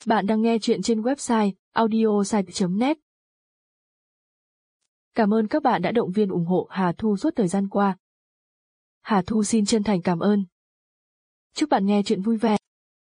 Bạn đang nghe chuyện trên website audiosite.net. Cảm ơn các bạn đã động viên ủng hộ Hà Thu suốt thời gian qua. Hà Thu xin chân thành cảm ơn. Chúc bạn nghe chuyện vui vẻ.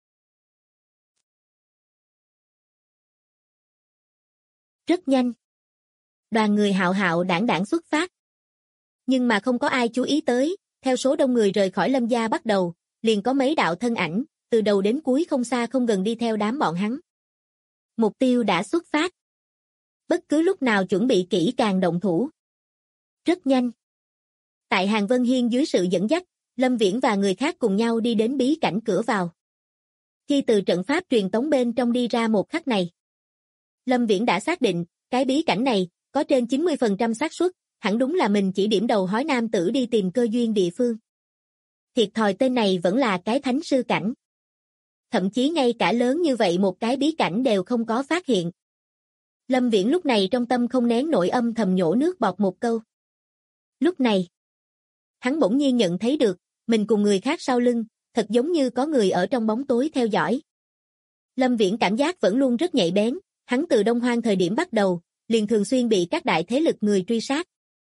Rất nhanh. Đoàn người hạo hạo đảng đảng xuất phát. Nhưng mà không có ai chú ý tới, theo số đông người rời khỏi Lâm gia bắt đầu, liền có mấy đạo thân ảnh, từ đầu đến cuối không xa không gần đi theo đám bọn hắn. Mục tiêu đã xuất phát. Bất cứ lúc nào chuẩn bị kỹ càng động thủ. Rất nhanh. Tại Hàng Vân Hiên dưới sự dẫn dắt, Lâm Viễn và người khác cùng nhau đi đến bí cảnh cửa vào. Khi từ trận pháp truyền tống bên trong đi ra một khắc này, Lâm Viễn đã xác định, cái bí cảnh này, có trên 90% xác suất, hẳn đúng là mình chỉ điểm đầu hói nam tử đi tìm cơ duyên địa phương. Thiệt thòi tên này vẫn là cái thánh sư cảnh. Thậm chí ngay cả lớn như vậy một cái bí cảnh đều không có phát hiện. Lâm Viễn lúc này trong tâm không nén nổi âm thầm nhổ nước bọt một câu. Lúc này, hắn bỗng nhiên nhận thấy được, mình cùng người khác sau lưng, thật giống như có người ở trong bóng tối theo dõi. Lâm Viễn cảm giác vẫn luôn rất nhạy bén, hắn từ Đông Hoang thời điểm bắt đầu, liền thường xuyên bị các đại thế lực người truy sát.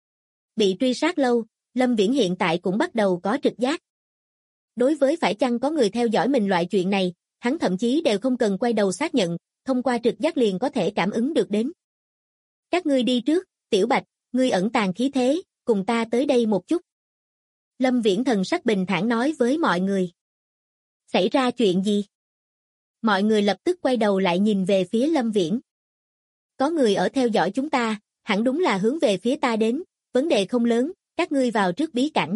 Bị truy sát lâu, Lâm Viễn hiện tại cũng bắt đầu có trực giác. Đối với phải chăng có người theo dõi mình loại chuyện này, hắn thậm chí đều không cần quay đầu xác nhận, thông qua trực giác liền có thể cảm ứng được đến. Các ngươi đi trước, Tiểu Bạch, ngươi ẩn tàng khí thế, cùng ta tới đây một chút. Lâm Viễn thần sắc bình thản nói với mọi người. Xảy ra chuyện gì? Mọi người lập tức quay đầu lại nhìn về phía Lâm Viễn. Có người ở theo dõi chúng ta, hẳn đúng là hướng về phía ta đến, vấn đề không lớn, các ngươi vào trước bí cảnh.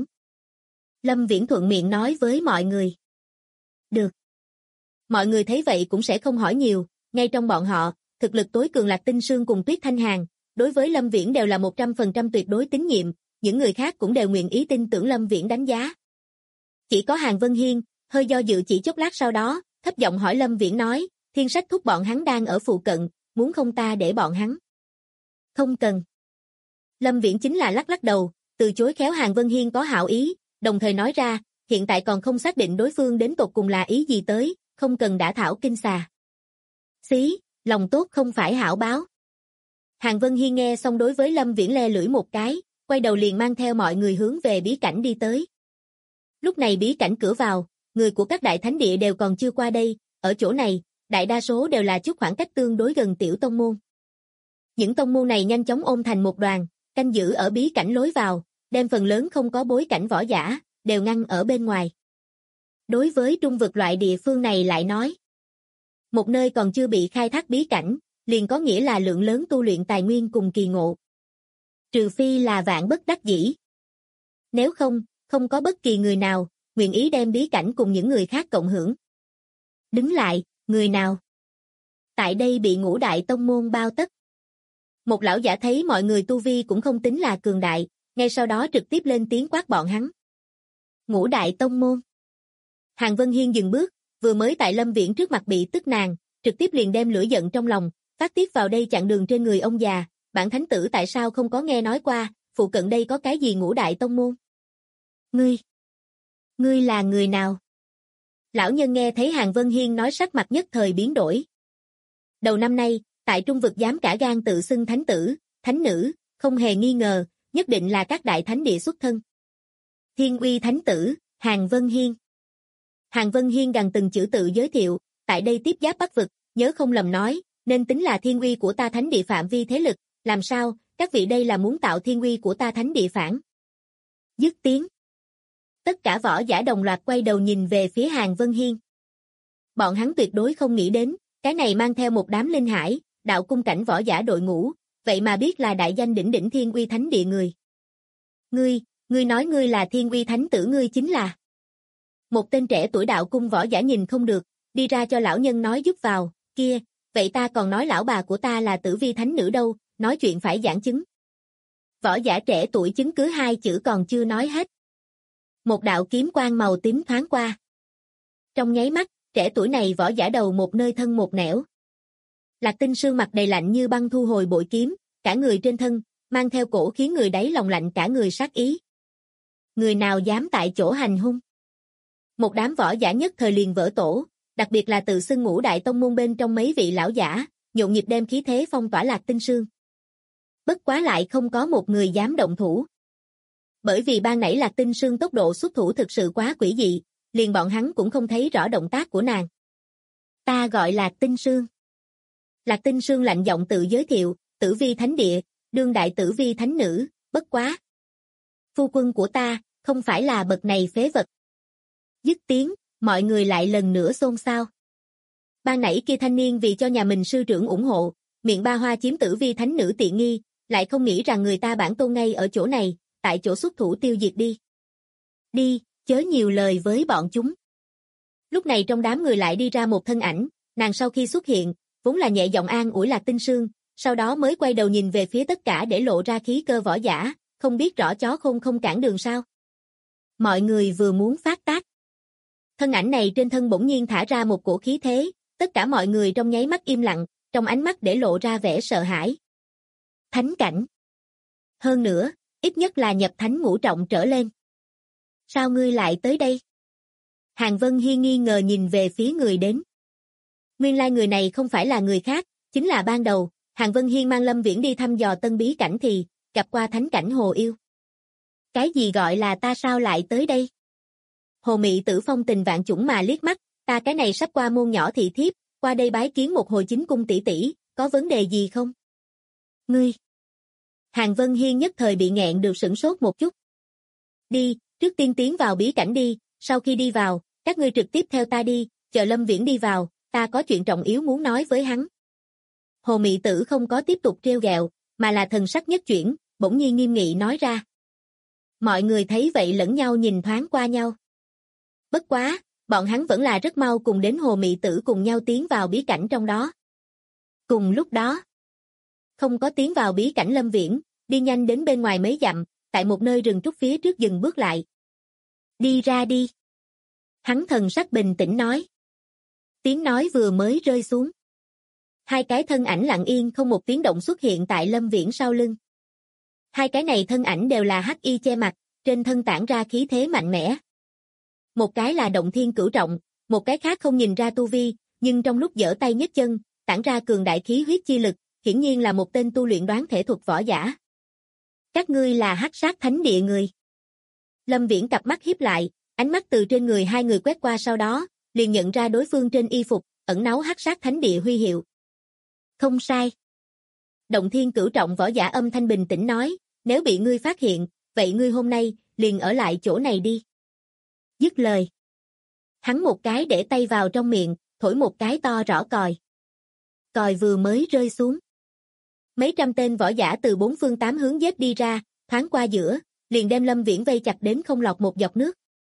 Lâm Viễn thuận miệng nói với mọi người. Được. Mọi người thấy vậy cũng sẽ không hỏi nhiều, ngay trong bọn họ, thực lực tối cường Lạc Tinh Sương cùng Tuyết Thanh Hàn, đối với Lâm Viễn đều là 100% tuyệt đối tín nhiệm, những người khác cũng đều nguyện ý tin tưởng Lâm Viễn đánh giá. Chỉ có Hàng Vân Hiên, hơi do dự chỉ chốc lát sau đó, thấp giọng hỏi Lâm Viễn nói, Thiên Sách thúc bọn hắn đang ở phụ cận, muốn không ta để bọn hắn? Không cần. Lâm Viễn chính là lắc lắc đầu, từ chối khéo Hàng Vân Hiên có hảo ý, đồng thời nói ra, hiện tại còn không xác định đối phương đến tột cùng là ý gì tới, không cần đả thảo kinh xà. Xí, lòng tốt không phải hảo báo. Hàng Vân Hiên nghe xong đối với Lâm Viễn le lưỡi một cái, quay đầu liền mang theo mọi người hướng về bí cảnh đi tới. Lúc này bí cảnh cửa vào, người của các đại thánh địa đều còn chưa qua đây, ở chỗ này, đại đa số đều là chút khoảng cách tương đối gần tiểu tông môn. Những tông môn này nhanh chóng ôm thành một đoàn, canh giữ ở bí cảnh lối vào, đem phần lớn không có bối cảnh võ giả, đều ngăn ở bên ngoài. Đối với trung vực loại địa phương này lại nói, một nơi còn chưa bị khai thác bí cảnh, liền có nghĩa là lượng lớn tu luyện tài nguyên cùng kỳ ngộ. Trừ phi là vạn bất đắc dĩ. Nếu không, không có bất kỳ người nào, nguyện ý đem bí cảnh cùng những người khác cộng hưởng. Đứng lại, người nào? Tại đây bị Ngũ đại tông môn bao tất. Một lão giả thấy mọi người tu vi cũng không tính là cường đại, ngay sau đó trực tiếp lên tiếng quát bọn hắn. Ngũ đại tông môn. Hàng Vân Hiên dừng bước, vừa mới tại Lâm Viễn trước mặt bị tức nàn, trực tiếp liền đem lửa giận trong lòng, phát tiết vào đây chặn đường trên người ông già, bản thánh tử tại sao không có nghe nói qua, phụ cận đây có cái gì Ngũ đại tông môn? Ngươi là người nào? Lão nhân nghe thấy Hàng Vân Hiên nói sắc mặt nhất thời biến đổi. Đầu năm nay, tại trung vực dám cả gan tự xưng thánh tử, thánh nữ, không hề nghi ngờ, nhất định là các đại thánh địa xuất thân. Thiên uy thánh tử, Hàng Vân Hiên. Hàng Vân Hiên gần từng chữ tự giới thiệu, tại đây tiếp giáp Bắc vực, nhớ không lầm nói, nên tính là thiên uy của ta thánh địa phạm vi thế lực, làm sao, các vị đây là muốn tạo thiên uy của ta thánh địa phản. Dứt tiếng. Tất cả võ giả đồng loạt quay đầu nhìn về phía Hàng Vân Hiên. Bọn hắn tuyệt đối không nghĩ đến, cái này mang theo một đám linh hải, đạo cung cảnh võ giả đội ngũ, vậy mà biết là đại danh đỉnh đỉnh thiên uy thánh địa người. Ngươi nói ngươi là thiên uy thánh tử ngươi chính là. Một tên trẻ tuổi đạo cung võ giả nhìn không được, đi ra cho lão nhân nói giúp vào, kia, vậy ta còn nói lão bà của ta là tử vi thánh nữ đâu, nói chuyện phải giảng chứng. Võ giả trẻ tuổi chứng cứ hai chữ còn chưa nói hết. Một đạo kiếm quang màu tím thoáng qua. Trong nháy mắt, trẻ tuổi này võ giả đầu một nơi thân một nẻo. Lạc Tinh Sương mặt đầy lạnh như băng thu hồi bội kiếm, cả người trên thân, mang theo cổ khiến người đáy lòng lạnh cả người sát ý. Người nào dám tại chỗ hành hung? Một đám võ giả nhất thời liền vỡ tổ, đặc biệt là tự xưng ngũ đại tông môn bên trong mấy vị lão giả, nhộn nhịp đem khí thế phong tỏa Lạc Tinh Sương. Bất quá lại không có một người dám động thủ. Bởi vì ban nãy Lạc Tinh Sương tốc độ xuất thủ thực sự quá quỷ dị, liền bọn hắn cũng không thấy rõ động tác của nàng. Ta gọi Lạc Tinh Sương. Lạc Tinh Sương lạnh giọng tự giới thiệu, Tử Vi Thánh Địa, đương đại Tử Vi Thánh Nữ, bất quá. Phu quân của ta, không phải là bậc này phế vật. Dứt tiếng, mọi người lại lần nữa xôn xao. Ban nãy kia thanh niên vì cho nhà mình sư trưởng ủng hộ, miệng ba hoa chiếm Tử Vi Thánh Nữ tiện nghi, lại không nghĩ rằng người ta bản tôn ngay ở chỗ này, tại chỗ xuất thủ tiêu diệt đi. Đi, chớ nhiều lời với bọn chúng. Lúc này trong đám người lại đi ra một thân ảnh, nàng sau khi xuất hiện, vốn là nhẹ giọng an ủi Lạc Tinh Sương, sau đó mới quay đầu nhìn về phía tất cả để lộ ra khí cơ võ giả, không biết rõ chó khôn không cản đường sao. Mọi người vừa muốn phát tác. Thân ảnh này trên thân bỗng nhiên thả ra một cổ khí thế, tất cả mọi người trong nháy mắt im lặng, trong ánh mắt để lộ ra vẻ sợ hãi. Thánh cảnh. Hơn nữa, ít nhất là nhập thánh ngũ trọng trở lên. Sao ngươi lại tới đây? Hàn Vân Hiên nghi ngờ nhìn về phía người đến. Nguyên lai người này không phải là người khác, chính là ban đầu, Hàn Vân Hiên mang Lâm Viễn đi thăm dò tân bí cảnh thì, gặp qua thánh cảnh Hồ Yêu. Cái gì gọi là ta sao lại tới đây? Hồ Mị Tử phong tình vạn chủng mà liếc mắt, ta cái này sắp qua môn nhỏ thị thiếp, qua đây bái kiến một hồi chính cung tỷ tỷ, có vấn đề gì không? Ngươi. Hàn Vân Hiên nhất thời bị nghẹn được sửng sốt một chút. Đi, trước tiên tiến vào bí cảnh đi, sau khi đi vào, các ngươi trực tiếp theo ta đi, chờ Lâm Viễn đi vào, ta có chuyện trọng yếu muốn nói với hắn. Hồ Mị Tử không có tiếp tục trêu ghẹo, mà là thần sắc nhất chuyển, bỗng nhiên nghiêm nghị nói ra. Mọi người thấy vậy lẫn nhau nhìn thoáng qua nhau. Bất quá, bọn hắn vẫn là rất mau cùng đến Hồ Mị Tử cùng nhau tiến vào bí cảnh trong đó. Cùng lúc đó, không có tiến vào bí cảnh Lâm Viễn, đi nhanh đến bên ngoài mấy dặm, tại một nơi rừng trúc phía trước dừng bước lại. Đi ra đi. Hắn thần sắc bình tĩnh nói. Tiếng nói vừa mới rơi xuống. Hai cái thân ảnh lặng yên không một tiếng động xuất hiện tại Lâm Viễn sau lưng. Hai cái này thân ảnh đều là hắc y che mặt, trên thân tản ra khí thế mạnh mẽ. Một cái là Động Thiên Cửu Trọng, một cái khác không nhìn ra tu vi, nhưng trong lúc giở tay nhấc chân, tản ra cường đại khí huyết chi lực, hiển nhiên là một tên tu luyện đoán thể thuật võ giả. Các ngươi là Hắc Sát Thánh Địa người. Lâm Viễn cặp mắt híp lại, ánh mắt từ trên người hai người quét qua sau đó, liền nhận ra đối phương trên y phục, ẩn náu Hắc Sát Thánh Địa huy hiệu. Không sai. Động Thiên Cửu Trọng võ giả âm thanh bình tĩnh nói, nếu bị ngươi phát hiện, vậy ngươi hôm nay, liền ở lại chỗ này đi. Dứt lời. Hắn một cái để tay vào trong miệng, thổi một cái to rõ còi. Còi vừa mới rơi xuống. Mấy trăm tên võ giả từ bốn phương tám hướng giết đi ra, thoáng qua giữa, liền đem Lâm Viễn vây chặt đến không lọt một giọt nước.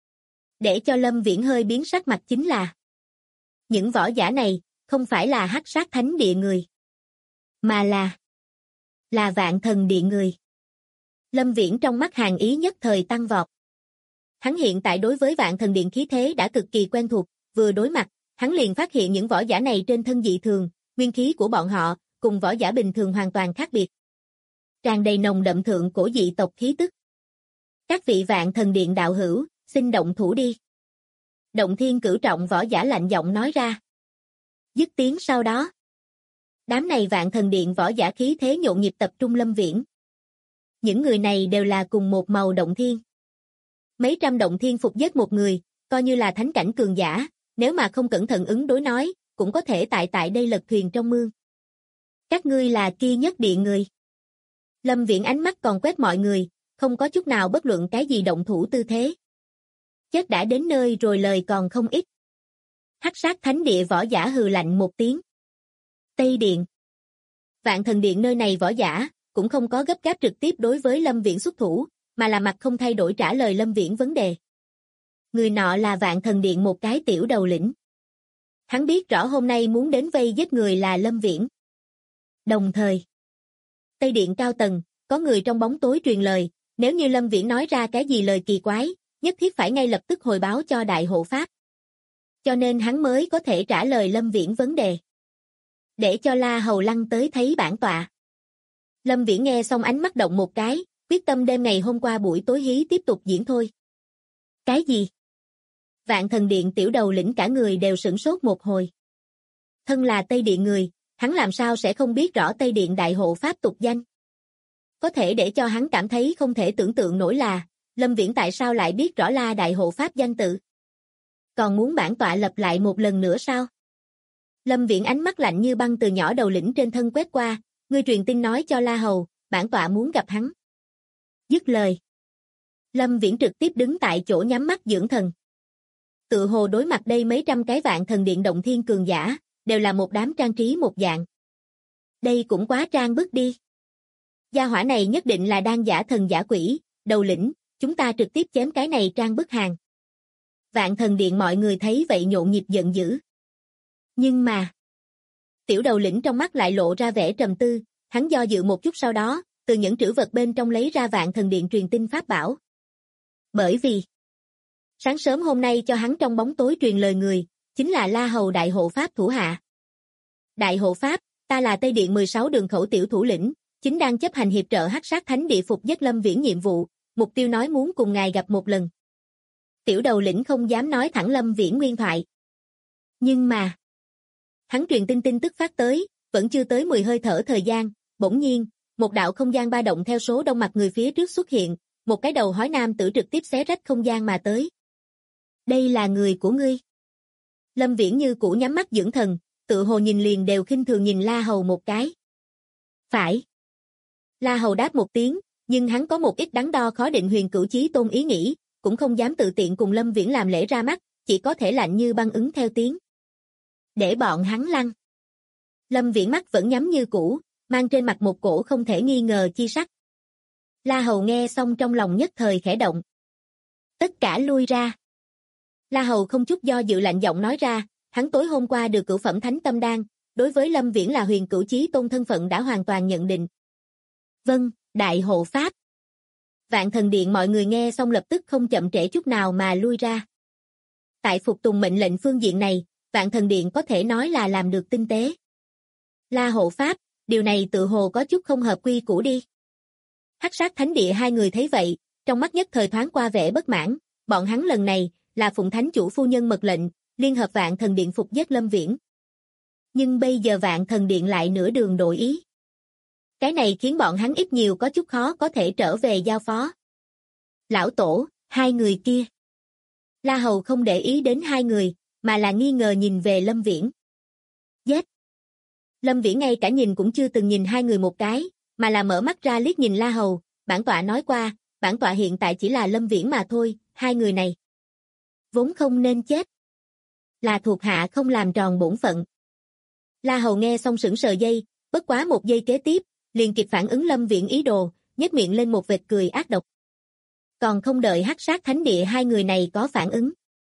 Để cho Lâm Viễn hơi biến sắc mặt chính là những võ giả này, không phải là Hắc Sát Thánh Địa người, mà là Vạn Thần Điện người. Lâm Viễn trong mắt hàn ý nhất thời tăng vọt. Hắn hiện tại đối với Vạn Thần Điện khí thế đã cực kỳ quen thuộc, vừa đối mặt, hắn liền phát hiện những võ giả này trên thân dị thường, nguyên khí của bọn họ, cùng võ giả bình thường hoàn toàn khác biệt. Tràn đầy nồng đậm thượng cổ dị tộc khí tức. Các vị Vạn Thần Điện đạo hữu, xin động thủ đi. Động Thiên Cửu Trọng võ giả lạnh giọng nói ra. Dứt tiếng sau đó. Đám này Vạn Thần Điện võ giả khí thế nhộn nhịp tập trung Lâm Viễn. Những người này đều là cùng một màu động thiên. Mấy trăm động thiên phục giết một người, coi như là thánh cảnh cường giả, nếu mà không cẩn thận ứng đối nói, cũng có thể tại đây lật thuyền trong mương. Các ngươi là kia nhất điện người. Lâm Viễn ánh mắt còn quét mọi người, không có chút nào bất luận cái gì động thủ tư thế. Chết đã đến nơi rồi lời còn không ít. Hắc Sát Thánh Địa võ giả hừ lạnh một tiếng. Tây Điện. Vạn Thần Điện nơi này võ giả, cũng không có gấp gáp trực tiếp đối với Lâm Viễn xuất thủ, mà là mặt không thay đổi trả lời Lâm Viễn vấn đề. Người nọ là Vạn Thần Điện một cái tiểu đầu lĩnh. Hắn biết rõ hôm nay muốn đến vây giết người là Lâm Viễn. Đồng thời, Tây Điện cao tầng, có người trong bóng tối truyền lời, nếu như Lâm Viễn nói ra cái gì lời kỳ quái, nhất thiết phải ngay lập tức hồi báo cho Đại Hộ Pháp. Cho nên hắn mới có thể trả lời Lâm Viễn vấn đề. Để cho La Hầu Lăng tới thấy bản tọa. Lâm Viễn nghe xong ánh mắt động một cái, quyết tâm đêm ngày hôm qua buổi tối hí tiếp tục diễn thôi. Cái gì? Vạn Thần Điện tiểu đầu lĩnh cả người đều sửng sốt một hồi. Thân là Tây Điện người, hắn làm sao sẽ không biết rõ Tây Điện đại hộ pháp tục danh. Có thể để cho hắn cảm thấy không thể tưởng tượng nổi là, Lâm Viễn tại sao lại biết rõ La đại hộ pháp danh tự. Còn muốn bản tọa lập lại một lần nữa sao? Lâm Viễn ánh mắt lạnh như băng từ nhỏ đầu lĩnh trên thân quét qua, ngươi truyền tin nói cho La Hầu, bản tọa muốn gặp hắn. Dứt lời. Lâm Viễn trực tiếp đứng tại chỗ nhắm mắt dưỡng thần. Tự hồ đối mặt đây mấy trăm cái Vạn Thần Điện động thiên cường giả, đều là một đám trang trí một dạng. Đây cũng quá trang bức đi. Gia hỏa này nhất định là đang giả thần giả quỷ, đầu lĩnh, chúng ta trực tiếp chém cái này trang bức hàng. Vạn Thần Điện mọi người thấy vậy nhộn nhịp giận dữ. Nhưng mà, tiểu đầu lĩnh trong mắt lại lộ ra vẻ trầm tư, hắn do dự một chút sau đó, từ những trữ vật bên trong lấy ra Vạn Thần Điện truyền tin pháp bảo. Bởi vì, sáng sớm hôm nay cho hắn trong bóng tối truyền lời người, chính là La Hầu đại hộ pháp thủ hạ. Đại hộ pháp, ta là Tây Điện 16 đường khẩu tiểu thủ lĩnh, chính đang chấp hành hiệp trợ Hắc Sát Thánh Địa phục giết Lâm Viễn nhiệm vụ, mục tiêu nói muốn cùng ngài gặp một lần. Tiểu đầu lĩnh không dám nói thẳng Lâm Viễn nguyên thoại. Nhưng mà, hắn truyền tin tức phát tới, vẫn chưa tới 10 hơi thở thời gian, bỗng nhiên, một đạo không gian ba động theo số đông mặt người phía trước xuất hiện, một cái đầu hói nam tử trực tiếp xé rách không gian mà tới. Đây là người của ngươi. Lâm Viễn như cũ nhắm mắt dưỡng thần, tự hồ nhìn liền đều khinh thường nhìn La Hầu một cái. Phải. La Hầu đáp một tiếng, nhưng hắn có một ít đắn đo khó định Huyền Cửu Chí Tôn ý nghĩ, cũng không dám tự tiện cùng Lâm Viễn làm lễ ra mắt, chỉ có thể lạnh như băng ứng theo tiếng. Để bọn hắn lăn. Lâm Viễn mắt vẫn nhắm như cũ, mang trên mặt một cổ không thể nghi ngờ chi sắc. La Hầu nghe xong trong lòng nhất thời khẽ động. Tất cả lui ra. La Hầu không chút do dự lạnh giọng nói ra, hắn tối hôm qua được cửu phẩm thánh tâm đan, đối với Lâm Viễn là Huyền Cửu Chí Tôn thân phận đã hoàn toàn nhận định. Vâng, đại hộ pháp. Vạn Thần Điện mọi người nghe xong lập tức không chậm trễ chút nào mà lui ra. Tại phục tùng mệnh lệnh phương diện này, Vạn Thần Điện có thể nói là làm được tinh tế. La hộ pháp, điều này tự hồ có chút không hợp quy củ đi. Hắc Sát Thánh Địa hai người thấy vậy, trong mắt nhất thời thoáng qua vẻ bất mãn, bọn hắn lần này là phụng thánh chủ phu nhân mật lệnh, liên hợp Vạn Thần Điện phục giết Lâm Viễn. Nhưng bây giờ Vạn Thần Điện lại nửa đường đổi ý. Cái này khiến bọn hắn ít nhiều có chút khó có thể trở về giao phó. Lão tổ, hai người kia. La Hầu không để ý đến hai người, mà là nghi ngờ nhìn về Lâm Viễn. Giết! Lâm Viễn ngay cả nhìn cũng chưa từng nhìn hai người một cái, mà là mở mắt ra liếc nhìn La Hầu, bản tọa nói qua, bản tọa hiện tại chỉ là Lâm Viễn mà thôi, hai người này vốn không nên chết. Là thuộc hạ không làm tròn bổn phận. La Hầu nghe xong sững sờ giây, bất quá một giây kế tiếp, liền kịp phản ứng Lâm Viễn ý đồ, nhếch miệng lên một vệt cười ác độc. Còn không đợi Hắc Sát Thánh Địa hai người này có phản ứng.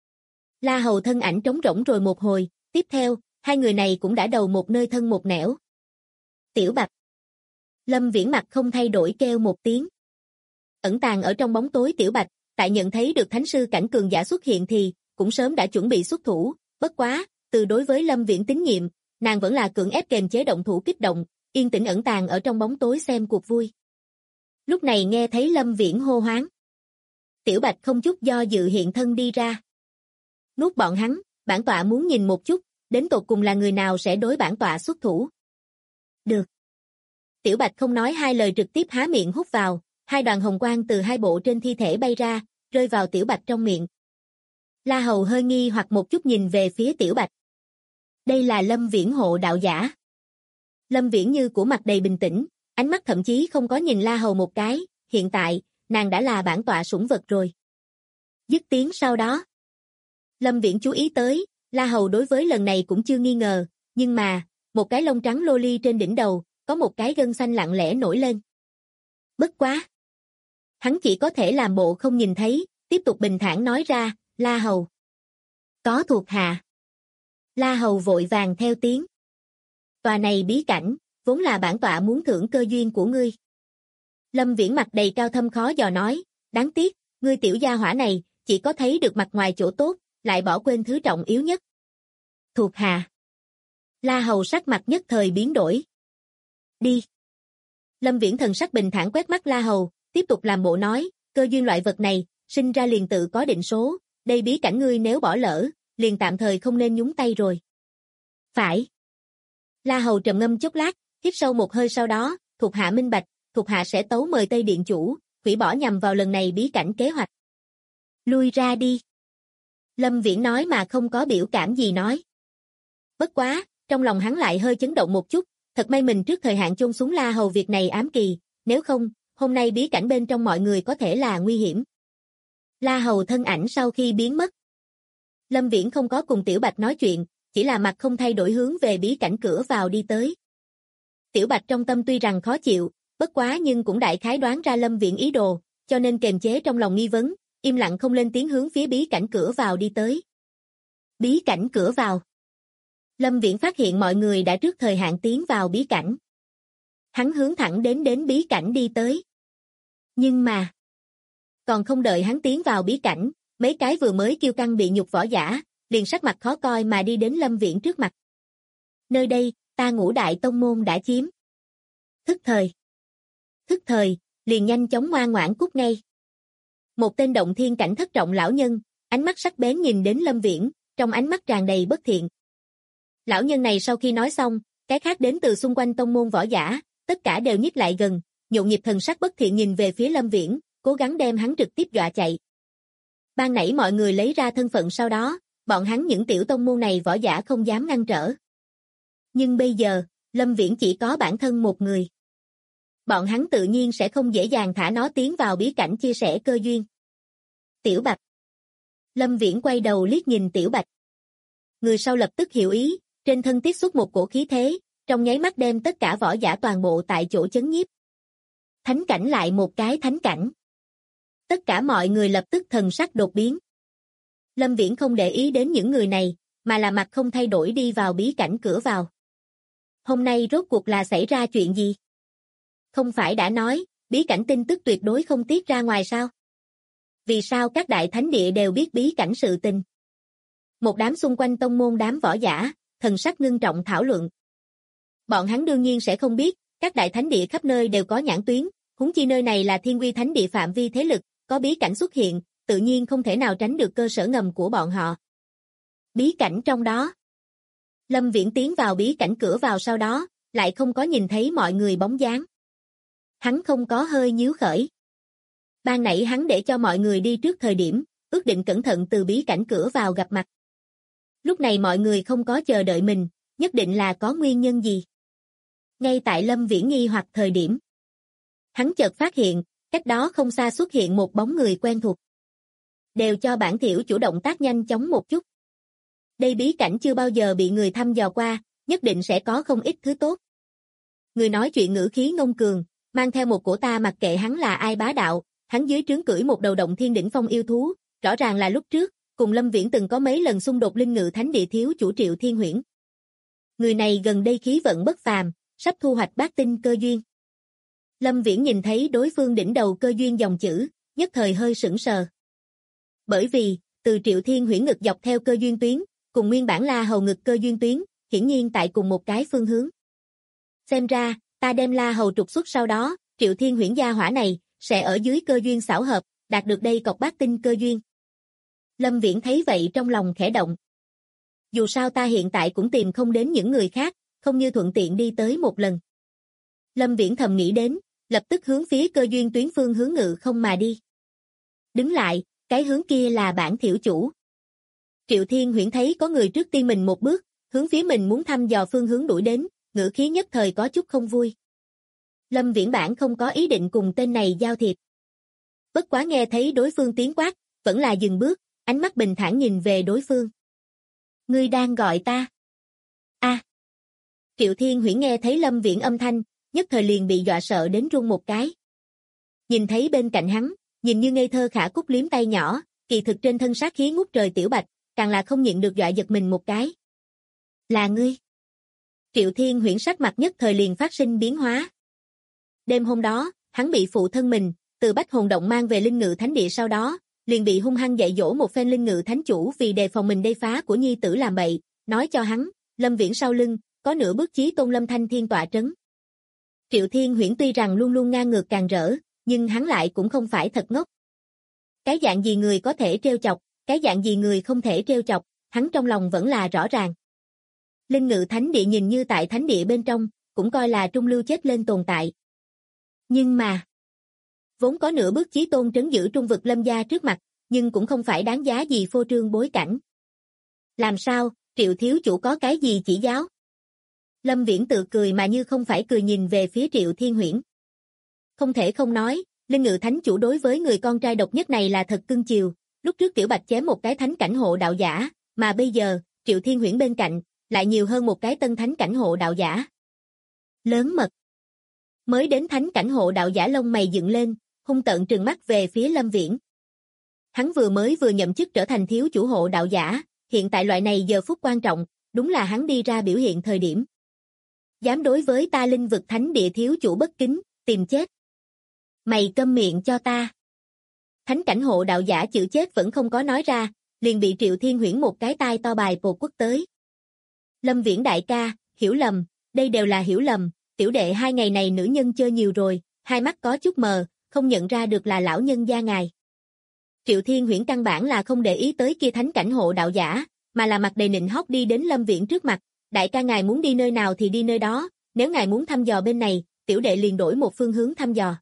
La Hầu thân ảnh trống rỗng rồi một hồi, tiếp theo, hai người này cũng đã đầu một nơi thân một nẻo. Tiểu Bạch. Lâm Viễn mặt không thay đổi kêu một tiếng. Ẩn tàng ở trong bóng tối Tiểu Bạch, tại nhận thấy được thánh sư cảnh cường giả xuất hiện thì, cũng sớm đã chuẩn bị xuất thủ, bất quá, từ đối với Lâm Viễn tín nhiệm, nàng vẫn là cưỡng ép kềm chế động thủ kích động, yên tĩnh ẩn tàng ở trong bóng tối xem cuộc vui. Lúc này nghe thấy Lâm Viễn hô hoáng. Tiểu Bạch không chút do dự hiện thân đi ra. Nuốt bọn hắn, bản tọa muốn nhìn một chút, đến tột cùng là người nào sẽ đối bản tọa xuất thủ. Được. Tiểu Bạch không nói hai lời trực tiếp há miệng hút vào, hai đoàn hồng quang từ hai bộ trên thi thể bay ra, rơi vào Tiểu Bạch trong miệng. La Hầu hơi nghi hoặc một chút nhìn về phía Tiểu Bạch. Đây là Lâm Viễn hộ đạo giả. Lâm Viễn như của mặt đầy bình tĩnh, ánh mắt thậm chí không có nhìn La Hầu một cái, hiện tại, nàng đã là bản tọa sủng vật rồi. Dứt tiếng sau đó. Lâm Viễn chú ý tới, La Hầu đối với lần này cũng chưa nghi ngờ, nhưng mà, một cái lông trắng lô ly trên đỉnh đầu, có một cái gân xanh lặng lẽ nổi lên. Bất quá. Hắn chỉ có thể làm bộ không nhìn thấy, tiếp tục bình thản nói ra, La Hầu. Có thuộc hạ. La Hầu vội vàng theo tiếng. Tòa này bí cảnh, vốn là bản tọa muốn thưởng cơ duyên của ngươi. Lâm Viễn mặt đầy cao thâm khó dò nói, đáng tiếc, ngươi tiểu gia hỏa này, chỉ có thấy được mặt ngoài chỗ tốt, lại bỏ quên thứ trọng yếu nhất. Thuộc hạ. La Hầu sắc mặt nhất thời biến đổi. Đi. Lâm Viễn thần sắc bình thản quét mắt La Hầu, tiếp tục làm bộ nói, cơ duyên loại vật này, sinh ra liền tự có định số, đây bí cảnh ngươi nếu bỏ lỡ, liền tạm thời không nên nhúng tay rồi. Phải. La Hầu trầm ngâm chốc lát, hít sâu một hơi sau đó, thuộc hạ minh bạch, thuộc hạ sẽ tấu mời Tây Điện chủ, hủy bỏ nhằm vào lần này bí cảnh kế hoạch. Lui ra đi. Lâm Viễn nói mà không có biểu cảm gì nói. Bất quá, trong lòng hắn lại hơi chấn động một chút, thật may mình trước thời hạn chôn xuống La Hầu việc này ám kỳ, nếu không, hôm nay bí cảnh bên trong mọi người có thể là nguy hiểm. La Hầu thân ảnh sau khi biến mất. Lâm Viễn không có cùng Tiểu Bạch nói chuyện, chỉ là mặt không thay đổi hướng về bí cảnh cửa vào đi tới. Tiểu Bạch trong tâm tuy rằng khó chịu, bất quá nhưng cũng đại khái đoán ra Lâm Viễn ý đồ, cho nên kềm chế trong lòng nghi vấn, im lặng không lên tiếng hướng phía bí cảnh cửa vào đi tới. Bí cảnh cửa vào. Lâm Viễn phát hiện mọi người đã trước thời hạn tiến vào bí cảnh. Hắn hướng thẳng đến bí cảnh đi tới. Nhưng mà, còn không đợi hắn tiến vào bí cảnh, mấy cái vừa mới kiêu căng bị nhục võ giả, liền sắc mặt khó coi mà đi đến Lâm Viễn trước mặt. Nơi đây, ta Ngũ Đại Tông Môn đã chiếm. Thức thời, liền nhanh chóng ngoan ngoãn cút ngay. Một tên động thiên cảnh thất trọng lão nhân, ánh mắt sắc bén nhìn đến Lâm Viễn, trong ánh mắt tràn đầy bất thiện. Lão nhân này sau khi nói xong, cái khác đến từ xung quanh tông môn võ giả, tất cả đều nhích lại gần, nhộn nhịp thần sắc bất thiện nhìn về phía Lâm Viễn, cố gắng đem hắn trực tiếp dọa chạy. Ban nãy mọi người lấy ra thân phận sau đó, bọn hắn những tiểu tông môn này võ giả không dám ngăn trở. Nhưng bây giờ, Lâm Viễn chỉ có bản thân một người. Bọn hắn tự nhiên sẽ không dễ dàng thả nó tiến vào bí cảnh chia sẻ cơ duyên. Tiểu Bạch. Lâm Viễn quay đầu liếc nhìn Tiểu Bạch. Người sau lập tức hiểu ý, trên thân tiết xuất một cổ khí thế, trong nháy mắt đem tất cả võ giả toàn bộ tại chỗ chấn nhiếp. Thánh cảnh lại một cái thánh cảnh. Tất cả mọi người lập tức thần sắc đột biến. Lâm Viễn không để ý đến những người này, mà là mặt không thay đổi đi vào bí cảnh cửa vào. Hôm nay rốt cuộc là xảy ra chuyện gì? Không phải đã nói, bí cảnh tin tức tuyệt đối không tiết ra ngoài sao? Vì sao các đại thánh địa đều biết bí cảnh sự tình? Một đám xung quanh tông môn đám võ giả, thần sắc ngưng trọng thảo luận. Bọn hắn đương nhiên sẽ không biết, các đại thánh địa khắp nơi đều có nhãn tuyến, huống chi nơi này là Thiên Uy Thánh địa phạm vi thế lực, có bí cảnh xuất hiện, tự nhiên không thể nào tránh được cơ sở ngầm của bọn họ. Bí cảnh trong đó. Lâm Viễn tiến vào bí cảnh cửa vào sau đó, lại không có nhìn thấy mọi người bóng dáng. Hắn không có hơi nhíu khởi. Ban nãy hắn để cho mọi người đi trước thời điểm, ước định cẩn thận từ bí cảnh cửa vào gặp mặt. Lúc này mọi người không có chờ đợi mình, nhất định là có nguyên nhân gì. Ngay tại Lâm Viễn nghi hoặc thời điểm, hắn chợt phát hiện, cách đó không xa xuất hiện một bóng người quen thuộc. Đều cho bản thiểu chủ động tác nhanh chóng một chút. Đây bí cảnh chưa bao giờ bị người thăm dò qua, nhất định sẽ có không ít thứ tốt. Người nói chuyện ngữ khí ngông cường, mang theo một cổ ta mặc kệ hắn là ai bá đạo, hắn dưới trướng cưỡi một đầu động thiên đỉnh phong yêu thú, rõ ràng là lúc trước, cùng Lâm Viễn từng có mấy lần xung đột linh ngự thánh địa thiếu chủ Triệu Thiên Huyễn. Người này gần đây khí vận bất phàm, sắp thu hoạch bát tinh cơ duyên. Lâm Viễn nhìn thấy đối phương đỉnh đầu cơ duyên dòng chữ, nhất thời hơi sững sờ. Bởi vì, từ Triệu Thiên Huyễn ngực dọc theo cơ duyên tuyến, cùng nguyên bản La Hầu ngực cơ duyên tuyến, hiển nhiên tại cùng một cái phương hướng. Xem ra, ta đem La Hầu trục xuất sau đó, Triệu Thiên Huyễn gia hỏa này, sẽ ở dưới cơ duyên xảo hợp, đạt được đây cọc bát tinh cơ duyên. Lâm Viễn thấy vậy trong lòng khẽ động. Dù sao ta hiện tại cũng tìm không đến những người khác, không như thuận tiện đi tới một lần. Lâm Viễn thầm nghĩ đến, lập tức hướng phía cơ duyên tuyến phương hướng ngự không mà đi. Đứng lại, cái hướng kia là bản thiểu chủ. Triệu Thiên Huyễn thấy có người trước tiên mình một bước, hướng phía mình muốn thăm dò phương hướng đuổi đến, ngữ khí nhất thời có chút không vui. Lâm Viễn bản không có ý định cùng tên này giao thiệp. Bất quá nghe thấy đối phương tiếng quát, vẫn là dừng bước, ánh mắt bình thản nhìn về đối phương. Ngươi đang gọi ta? A. Triệu Thiên Huyễn nghe thấy Lâm Viễn âm thanh, nhất thời liền bị dọa sợ đến run một cái. Nhìn thấy bên cạnh hắn, nhìn như ngây thơ khả cúc liếm tay nhỏ, kỳ thực trên thân sát khí ngút trời Tiểu Bạch, càng là không nhịn được dọa giật mình một cái. Là ngươi? Triệu Thiên Huyễn sắc mặt nhất thời liền phát sinh biến hóa. Đêm hôm đó, hắn bị phụ thân mình, từ Bách Hồn Động mang về linh ngự thánh địa sau đó, liền bị hung hăng dạy dỗ một phen linh ngự thánh chủ vì đề phòng mình đê phá của nhi tử làm bậy, nói cho hắn, Lâm Viễn sau lưng, có nửa bước chí tôn Lâm Thanh Thiên tọa trấn. Triệu Thiên Huyễn tuy rằng luôn luôn ngang ngược càng rỡ, nhưng hắn lại cũng không phải thật ngốc. Cái dạng gì người có thể trêu chọc, cái dạng gì người không thể trêu chọc, hắn trong lòng vẫn là rõ ràng. Linh Ngự Thánh Địa nhìn như tại thánh địa bên trong, cũng coi là trung lưu chết lên tồn tại. Nhưng mà, vốn có nửa bước chí tôn trấn giữ trung vực Lâm gia trước mặt, nhưng cũng không phải đáng giá gì phô trương bối cảnh. Làm sao, Triệu thiếu chủ có cái gì chỉ giáo? Lâm Viễn tự cười mà như không phải cười nhìn về phía Triệu Thiên Huyễn. Không thể không nói, Linh Ngự Thánh chủ đối với người con trai độc nhất này là thật cưng chiều, lúc trước Tiểu Bạch chém một cái thánh cảnh hộ đạo giả, mà bây giờ, Triệu Thiên Huyễn bên cạnh, lại nhiều hơn một cái tân thánh cảnh hộ đạo giả. Lớn mật. Mới đến thánh cảnh hộ đạo giả lông mày dựng lên, hung tợn trừng mắt về phía Lâm Viễn. Hắn vừa nhậm chức trở thành thiếu chủ hộ đạo giả, hiện tại loại này giờ phút quan trọng, đúng là hắn đi ra biểu hiện thời điểm. Dám đối với ta Linh vực thánh địa thiếu chủ bất kính, tìm chết. Mày câm miệng cho ta. Thánh cảnh hộ đạo giả chữ chết vẫn không có nói ra, liền bị Triệu Thiên Huyễn một cái tai to bài bột quất tới. Lâm Viễn đại ca, hiểu lầm, đây đều là hiểu lầm, tiểu đệ 2 ngày này nữ nhân chơi nhiều rồi, hai mắt có chút mờ, không nhận ra được là lão nhân gia ngài. Triệu Thiên Huyễn căn bản là không để ý tới kia thánh cảnh hộ đạo giả, mà là mặt đầy nịnh hót đi đến Lâm Viễn trước mặt, đại ca ngài muốn đi nơi nào thì đi nơi đó, nếu ngài muốn thăm dò bên này, tiểu đệ liền đổi một phương hướng thăm dò.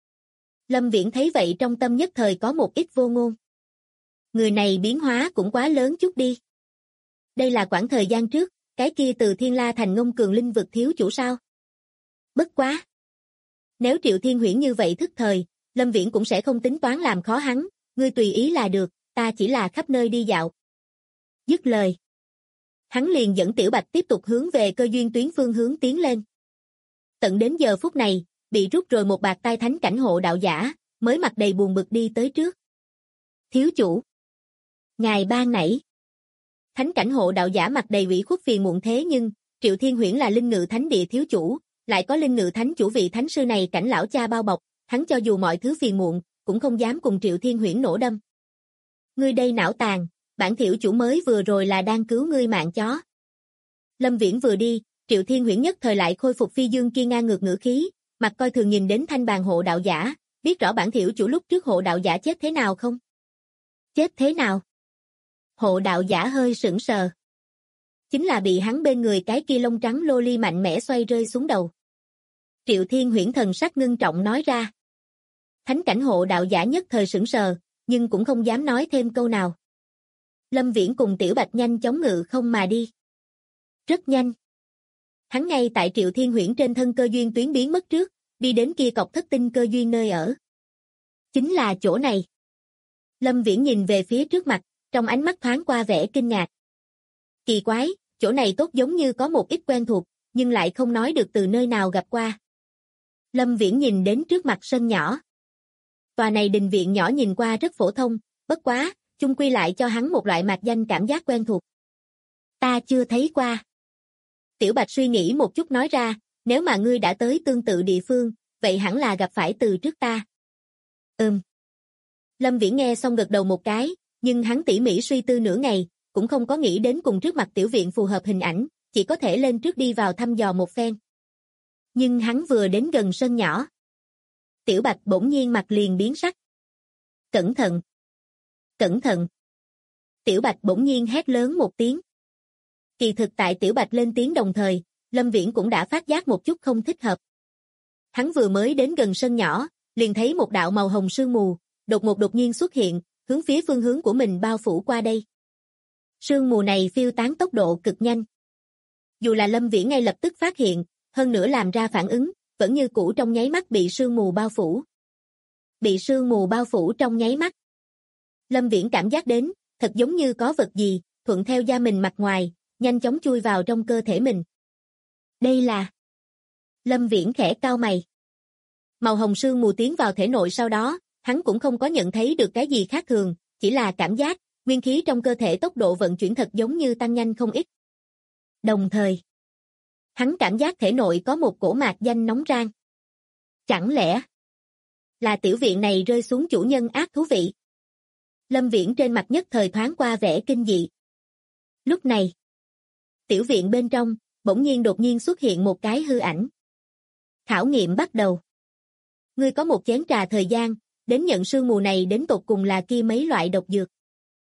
Lâm Viễn thấy vậy trong tâm nhất thời có một ít vô ngôn. Người này biến hóa cũng quá lớn chút đi. Đây là khoảng thời gian trước, cái kia từ Thiên La thành Ngông Cường Linh vực thiếu chủ sao? Bất quá. Nếu Triệu Thiên Huyễn như vậy thức thời, Lâm Viễn cũng sẽ không tính toán làm khó hắn, ngươi tùy ý là được, ta chỉ là khắp nơi đi dạo. Dứt lời. Hắn liền dẫn Tiểu Bạch tiếp tục hướng về cơ duyên tuyến phương hướng tiến lên. Tận đến giờ phút này, bị rút rồi một bạt tai thánh cảnh hộ đạo giả, mới mặt đầy buồn bực đi tới trước. Thiếu chủ. Ngài ban nãy. Thánh cảnh hộ đạo giả mặt đầy ủy khuất phiền muộn thế nhưng, Triệu Thiên Huyễn là Linh Ngự Thánh Địa thiếu chủ, lại có Linh Ngự Thánh chủ vị thánh sư này cảnh lão cha bao bọc, hắn cho dù mọi thứ phiền muộn, cũng không dám cùng Triệu Thiên Huyễn nổ đâm. Ngươi đây não tàn, bản thiếu chủ mới vừa rồi là đang cứu ngươi mạng chó. Lâm Viễn vừa đi, Triệu Thiên Huyễn nhất thời lại khôi phục phi dương kia ngang ngược ngữ khí, mặt coi thường nhìn đến thanh bàn hộ đạo giả, biết rõ bản thiểu chủ lúc trước hộ đạo giả chết thế nào không? Chết thế nào? Hộ đạo giả hơi sững sờ. Chính là bị hắn bên người cái kia lông trắng lô ly mạnh mẽ xoay rơi xuống đầu. Triệu Thiên Huyễn thần sắc ngưng trọng nói ra. Thánh cảnh hộ đạo giả nhất thời sững sờ, nhưng cũng không dám nói thêm câu nào. Lâm Viễn cùng Tiểu Bạch nhanh chóng ngự không mà đi. Rất nhanh. Hắn ngay tại Triệu Thiên Huyễn trên thân cơ duyên tuyến biến mất trước, đi đến kia cọc thất tinh cơ duyên nơi ở. Chính là chỗ này. Lâm Viễn nhìn về phía trước mặt, trong ánh mắt thoáng qua vẻ kinh ngạc. Kỳ quái, chỗ này tốt giống như có một ít quen thuộc, nhưng lại không nói được từ nơi nào gặp qua. Lâm Viễn nhìn đến trước mặt sân nhỏ. Tòa này đình viện nhỏ nhìn qua rất phổ thông, bất quá, chung quy lại cho hắn một loại mạc danh cảm giác quen thuộc. Ta chưa thấy qua. Tiểu Bạch suy nghĩ một chút nói ra, nếu mà ngươi đã tới tương tự địa phương, vậy hẳn là gặp phải từ trước ta. Lâm Viễn nghe xong gật đầu một cái, nhưng hắn tỉ mỉ suy tư nửa ngày, cũng không có nghĩ đến cùng trước mặt tiểu viện phù hợp hình ảnh, chỉ có thể lên trước đi vào thăm dò một phen. Nhưng hắn vừa đến gần sân nhỏ. Tiểu Bạch bỗng nhiên mặt liền biến sắc. Cẩn thận! Cẩn thận! Tiểu Bạch bỗng nhiên hét lớn một tiếng. Kỳ thực tại Tiểu Bạch lên tiếng đồng thời, Lâm Viễn cũng đã phát giác một chút không thích hợp. Hắn vừa mới đến gần sân nhỏ, liền thấy một đạo màu hồng sương mù, đột nhiên xuất hiện, hướng phía phương hướng của mình bao phủ qua đây. Sương mù này phiêu tán tốc độ cực nhanh. Dù là Lâm Viễn ngay lập tức phát hiện, hơn nữa làm ra phản ứng, vẫn như cũ trong nháy mắt bị sương mù bao phủ. Bị sương mù bao phủ trong nháy mắt. Lâm Viễn cảm giác đến, thật giống như có vật gì, thuận theo da mình mặt ngoài, nhanh chóng chui vào trong cơ thể mình. Đây là... Lâm Viễn khẽ cau mày. Màu hồng sương mù tiến vào thể nội sau đó, hắn cũng không có nhận thấy được cái gì khác thường, chỉ là cảm giác, nguyên khí trong cơ thể tốc độ vận chuyển thật giống như tăng nhanh không ít. Đồng thời, hắn cảm giác thể nội có một cổ mạc danh nóng rang. Chẳng lẽ là tiểu viện này rơi xuống chủ nhân ác thú vị? Lâm Viễn trên mặt nhất thời thoáng qua vẻ kinh dị. Lúc này, tiểu viện bên trong, bỗng nhiên đột nhiên xuất hiện một cái hư ảnh. Khảo nghiệm bắt đầu. Ngươi có một chén trà thời gian, đến nhận sương mù này đến tột cùng là kia mấy loại độc dược.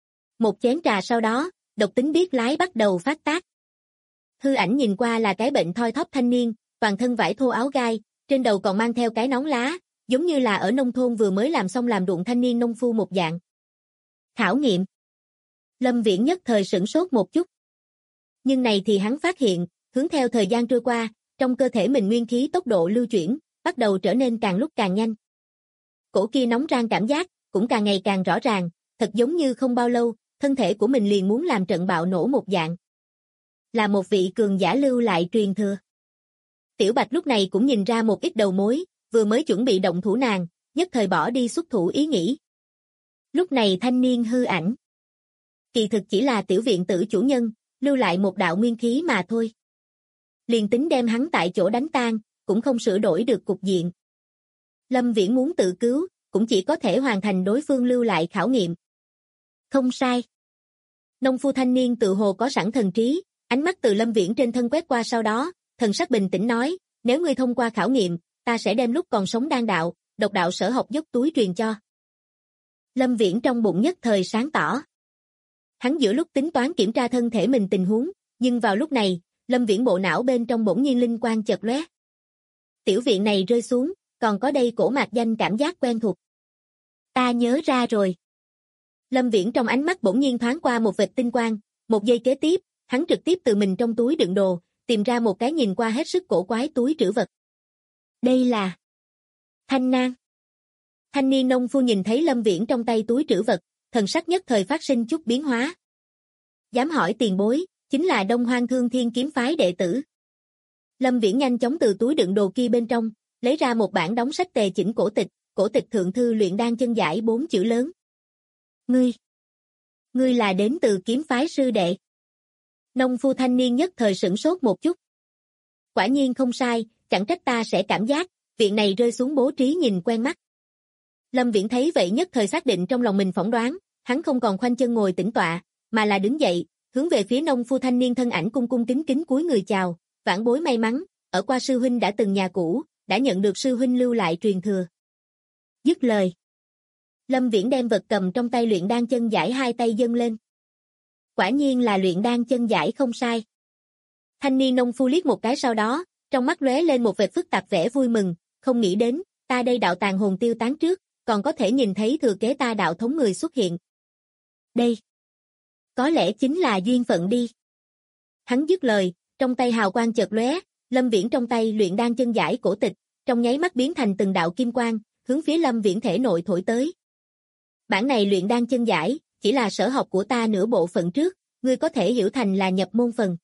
Một chén trà sau đó, độc tính biết lái bắt đầu phát tác. Hư ảnh nhìn qua là cái bệnh thoi thóp thanh niên, toàn thân vải thô áo gai, trên đầu còn mang theo cái nón lá, giống như là ở nông thôn vừa mới làm xong làm ruộng thanh niên nông phu một dạng. Khảo nghiệm. Lâm Viễn nhất thời sửng sốt một chút. Nhưng này thì hắn phát hiện, hướng theo thời gian trôi qua, trong cơ thể mình nguyên khí tốc độ lưu chuyển, bắt đầu trở nên càng lúc càng nhanh. Cổ kia nóng rang cảm giác, cũng càng ngày càng rõ ràng, thật giống như không bao lâu, thân thể của mình liền muốn làm trận bạo nổ một dạng. Là một vị cường giả lưu lại truyền thừa. Tiểu Bạch lúc này cũng nhìn ra một ít đầu mối, vừa mới chuẩn bị động thủ nàng, nhất thời bỏ đi xuất thủ ý nghĩ. Lúc này thanh niên hư ảnh. Kỳ thực chỉ là tiểu viện tử chủ nhân, lưu lại một đạo nguyên khí mà thôi. Liền tính đem hắn tại chỗ đánh tan, cũng không sửa đổi được cục diện. Lâm Viễn muốn tự cứu, cũng chỉ có thể hoàn thành đối phương lưu lại khảo nghiệm. Không sai. Nông phu thanh niên tự hồ có sẵn thần trí, ánh mắt từ Lâm Viễn trên thân quét qua sau đó, thần sắc bình tĩnh nói, nếu ngươi thông qua khảo nghiệm, ta sẽ đem lúc còn sống đan đạo, độc đạo sở học dốc túi truyền cho. Lâm Viễn trong bụng nhất thời sáng tỏ. Hắn giữa lúc tính toán kiểm tra thân thể mình tình huống, nhưng vào lúc này, Lâm Viễn bộ não bên trong bỗng nhiên linh quang chợt lóe. Tiểu viện này rơi xuống, còn có đây cổ mạc danh cảm giác quen thuộc. Ta nhớ ra rồi. Lâm Viễn trong ánh mắt bỗng nhiên thoáng qua một vệt tinh quang, một giây kế tiếp, hắn trực tiếp từ mình trong túi đựng đồ, tìm ra một cái nhìn qua hết sức cổ quái túi trữ vật. Đây là thanh nang. Thanh niên nông phu nhìn thấy Lâm Viễn trong tay túi trữ vật, thần sắc nhất thời phát sinh chút biến hóa. Dám hỏi tiền bối, chính là Đông Hoang Thương Thiên kiếm phái đệ tử. Lâm Viễn nhanh chóng từ túi đựng đồ kia bên trong, lấy ra một bản đóng sách tề chỉnh cổ tịch thượng thư luyện đan chân giải 4 chữ lớn. Ngươi là đến từ kiếm phái sư đệ. Nông phu thanh niên nhất thời sửng sốt một chút. Quả nhiên không sai, chẳng trách ta sẽ cảm giác, viện này rơi xuống bố trí nhìn quen mắt. Lâm Viễn thấy vậy nhất thời xác định trong lòng mình phỏng đoán, hắn không còn khoanh chân ngồi tĩnh tọa, mà là đứng dậy, hướng về phía nông phu thanh niên thân ảnh cung cung kính kính cúi người chào, vãn bối may mắn, ở qua sư huynh đã từng nhà cũ, đã nhận được sư huynh lưu lại truyền thừa. Dứt lời. Lâm Viễn đem vật cầm trong tay luyện đan chân giải hai tay dâng lên. Quả nhiên là luyện đan chân giải không sai. Thanh niên nông phu liếc một cái sau đó, trong mắt lóe lên một vệt phức tạp vẻ vui mừng, không nghĩ đến, ta đây đạo tàn hồn tiêu tán trước, còn có thể nhìn thấy thừa kế ta đạo thống người xuất hiện. Đây, có lẽ chính là duyên phận đi. Hắn dứt lời, trong tay hào quang chợt lóe, Lâm Viễn trong tay luyện đan chân giải cổ tịch, trong nháy mắt biến thành từng đạo kim quang, hướng phía Lâm Viễn thể nội thổi tới. Bản này luyện đan chân giải, chỉ là sở học của ta nửa bộ phận trước, ngươi có thể hiểu thành là nhập môn phần.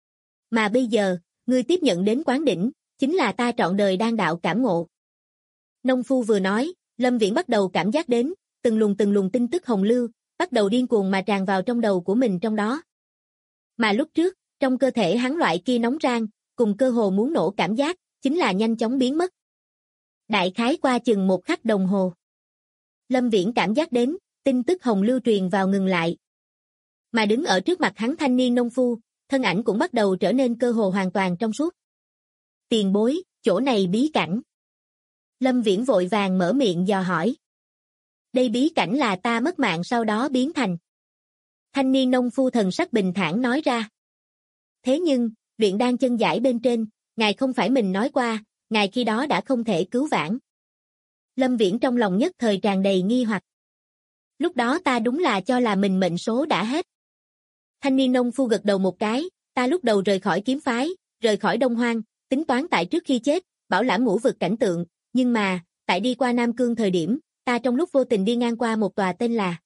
Mà bây giờ, ngươi tiếp nhận đến quán đỉnh, chính là ta trọn đời đan đạo cảm ngộ. Nông phu vừa nói, Lâm Viễn bắt đầu cảm giác đến, từng luồng tin tức hồng lưu, bắt đầu điên cuồng mà tràn vào trong đầu của mình trong đó. Mà lúc trước, trong cơ thể hắn loại kia nóng rang, cùng cơ hồ muốn nổ cảm giác, chính là nhanh chóng biến mất. Đại khái qua chừng 1 khắc đồng hồ. Lâm Viễn cảm giác đến, tin tức hồng lưu truyền vào ngừng lại. Mà đứng ở trước mặt hắn thanh niên nông phu, thân ảnh cũng bắt đầu trở nên cơ hồ hoàn toàn trong suốt. Tiền bối, chỗ này bí cảnh. Lâm Viễn vội vàng mở miệng dò hỏi. Đây bí cảnh là ta mất mạng sau đó biến thành. Thanh niên nông phu thần sắc bình thản nói ra. Thế nhưng, luyện đan chân giải bên trên, ngài không phải mình nói qua, ngài khi đó đã không thể cứu vãn. Lâm Viễn trong lòng nhất thời tràn đầy nghi hoặc. Lúc đó ta đúng là cho là mình mệnh số đã hết. Thanh niên nông phu gật đầu một cái, ta lúc đầu rời khỏi kiếm phái, rời khỏi Đông Hoang, tính toán tại trước khi chết, bảo lãm ngũ vực cảnh tượng, nhưng mà, tại đi qua Nam Cương thời điểm, ta trong lúc vô tình đi ngang qua một tòa tên là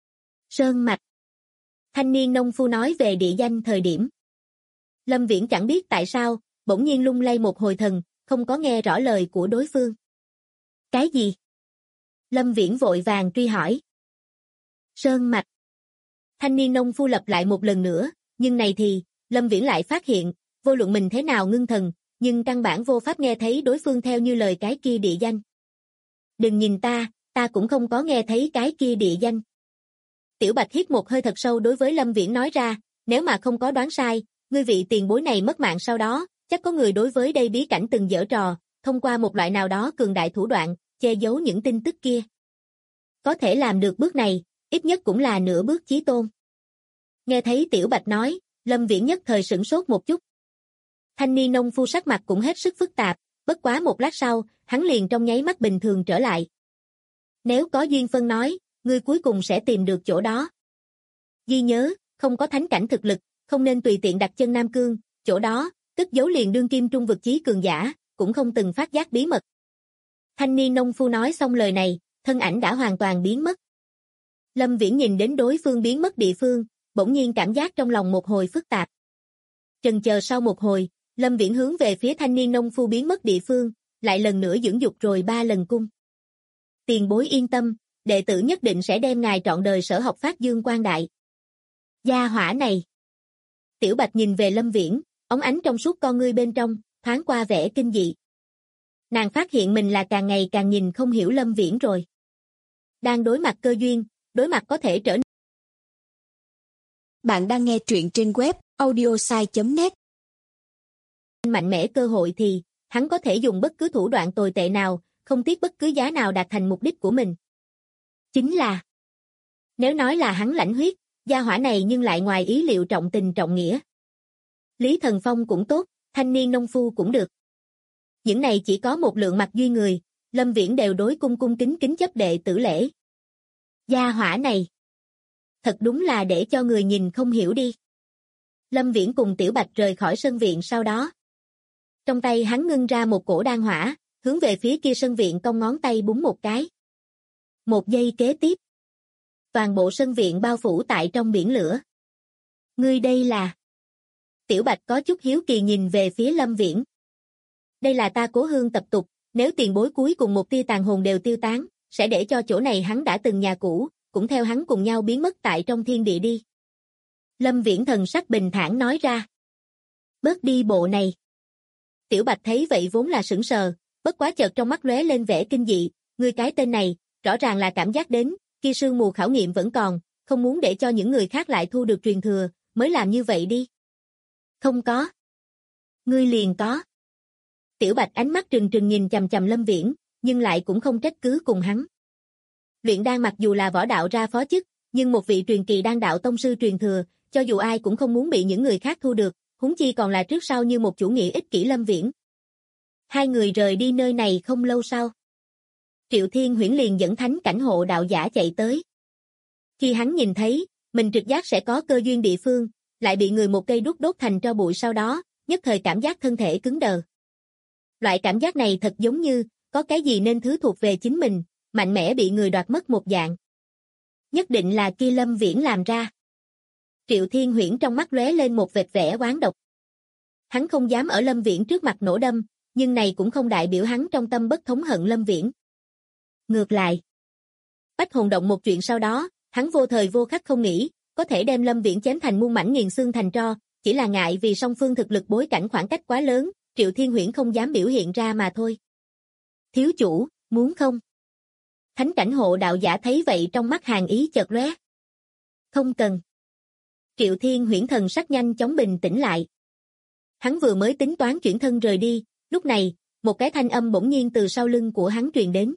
Sơn Mạch. Thanh niên nông phu nói về địa danh thời điểm. Lâm Viễn chẳng biết tại sao, bỗng nhiên lung lay một hồi thần, không có nghe rõ lời của đối phương. Cái gì? Lâm Viễn vội vàng truy hỏi. Sơn Mạch. Thanh niên nông phu lặp lại một lần nữa, nhưng này thì, Lâm Viễn lại phát hiện, vô luận mình thế nào ngưng thần, nhưng căn bản vô pháp nghe thấy đối phương theo như lời cái kia địa danh. Đừng nhìn ta cũng không có nghe thấy cái kia địa danh. Tiểu Bạch hít một hơi thật sâu đối với Lâm Viễn nói ra, nếu mà không có đoán sai, ngươi vị tiền bối này mất mạng sau đó, chắc có người đối với đây bí cảnh từng giở trò, thông qua một loại nào đó cường đại thủ đoạn, che giấu những tin tức kia. Có thể làm được bước này, ít nhất cũng là nửa bước chí tôn. Nghe thấy Tiểu Bạch nói, Lâm Viễn nhất thời sửng sốt một chút. Thanh niên nông phu sắc mặt cũng hết sức phức tạp, bất quá một lát sau, hắn liền trong nháy mắt bình thường trở lại. Nếu có duyên phân nói, ngươi cuối cùng sẽ tìm được chỗ đó. Ghi nhớ, không có thánh cảnh thực lực, không nên tùy tiện đặt chân Nam Cương, chỗ đó, cất giấu liền đương kim trung vực chí cường giả, cũng không từng phát giác bí mật. Thanh niên nông phu nói xong lời này, thân ảnh đã hoàn toàn biến mất. Lâm Viễn nhìn đến đối phương biến mất địa phương, bỗng nhiên cảm giác trong lòng một hồi phức tạp. Chần chờ sau một hồi, Lâm Viễn hướng về phía thanh niên nông phu biến mất địa phương, lại lần nữa dưỡng dục rồi 3 lần cung. Tiền bối yên tâm, đệ tử nhất định sẽ đem ngài trọn đời sở học phát dương quang đại. Gia hỏa này. Tiểu Bạch nhìn về Lâm Viễn, óng ánh trong suốt con ngươi bên trong, thoáng qua vẻ kinh dị. Nàng phát hiện mình là càng ngày càng nhìn không hiểu Lâm Viễn rồi. Đang đối mặt cơ duyên, đối mặt có thể trở nên. Bạn đang nghe truyện trên web audiosai.net. Mạnh mẽ cơ hội thì, hắn có thể dùng bất cứ thủ đoạn tồi tệ nào, không tiếc bất cứ giá nào đạt thành mục đích của mình. Chính là, nếu nói là hắn lãnh huyết, gia hỏa này nhưng lại ngoài ý liệu trọng tình trọng nghĩa. Lý Thần Phong cũng tốt, thanh niên nông phu cũng được. Những này chỉ có một lượng mặt duy người, Lâm Viễn đều đối cung cung kính kính chấp đệ tử lễ. Gia hỏa này, thật đúng là để cho người nhìn không hiểu đi. Lâm Viễn cùng Tiểu Bạch rời khỏi sân viện sau đó. Trong tay hắn ngưng ra một cổ đan hỏa, hướng về phía kia sân viện cong ngón tay búng một cái. Một giây kế tiếp, toàn bộ sân viện bao phủ tại trong biển lửa. Ngươi đây là... Tiểu Bạch có chút hiếu kỳ nhìn về phía Lâm Viễn. Đây là ta Cố Hương tập tục, nếu tiền bối cuối cùng một tia tàn hồn đều tiêu tán, sẽ để cho chỗ này hắn đã từng nhà cũ, cũng theo hắn cùng nhau biến mất tại trong thiên địa đi. Lâm Viễn thần sắc bình thản nói ra. Bớt đi bộ này. Tiểu Bạch thấy vậy vốn là sững sờ, bất quá chợt trong mắt lóe lên vẻ kinh dị, ngươi cái tên này, rõ ràng là cảm giác đến, kia sương mù khảo nghiệm vẫn còn, không muốn để cho những người khác lại thu được truyền thừa, mới làm như vậy đi. Không có. Ngươi liền có. Tiểu Bạch ánh mắt trừng trừng nhìn chằm chằm Lâm Viễn, nhưng lại cũng không trách cứ cùng hắn. Luyện đan mặc dù là võ đạo ra phó chức, nhưng một vị truyền kỳ đan đạo tông sư truyền thừa, cho dù ai cũng không muốn bị những người khác thu được, huống chi còn là trước sau như một chủ nghĩa ích kỷ Lâm Viễn. Hai người rời đi nơi này không lâu sau. Triệu Thiên Huyễn liền dẫn thánh cảnh hộ đạo giả chạy tới. Khi hắn nhìn thấy, mình trực giác sẽ có cơ duyên địa phương, lại bị người một cây đuốc đốt thành tro bụi sau đó, nhất thời cảm giác thân thể cứng đờ. Loại cảm giác này thật giống như, có cái gì nên thứ thuộc về chính mình, mạnh mẽ bị người đoạt mất một dạng. Nhất định là kia Lâm Viễn làm ra. Triệu Thiên Huyễn trong mắt lóe lên một vệt vẻ oán độc. Hắn không dám ở Lâm Viễn trước mặt nổ đâm, nhưng này cũng không đại biểu hắn trong tâm bất thống hận Lâm Viễn. Ngược lại, Bách Hồn Động một chuyện sau đó, hắn vô thời vô khắc không nghĩ, có thể đem Lâm Viễn chém thành muôn mảnh nghiền xương thành tro, chỉ là ngại vì song phương thực lực bối cảnh khoảng cách quá lớn, Triệu Thiên Huyễn không dám biểu hiện ra mà thôi. Thiếu chủ, muốn không? Thánh cảnh hộ đạo giả thấy vậy trong mắt hàn ý chợt lóe. Không cần. Triệu Thiên Huyễn thần sắc nhanh chóng bình tĩnh lại. Hắn vừa mới tính toán chuyển thân rời đi, lúc này, một cái thanh âm bỗng nhiên từ sau lưng của hắn truyền đến.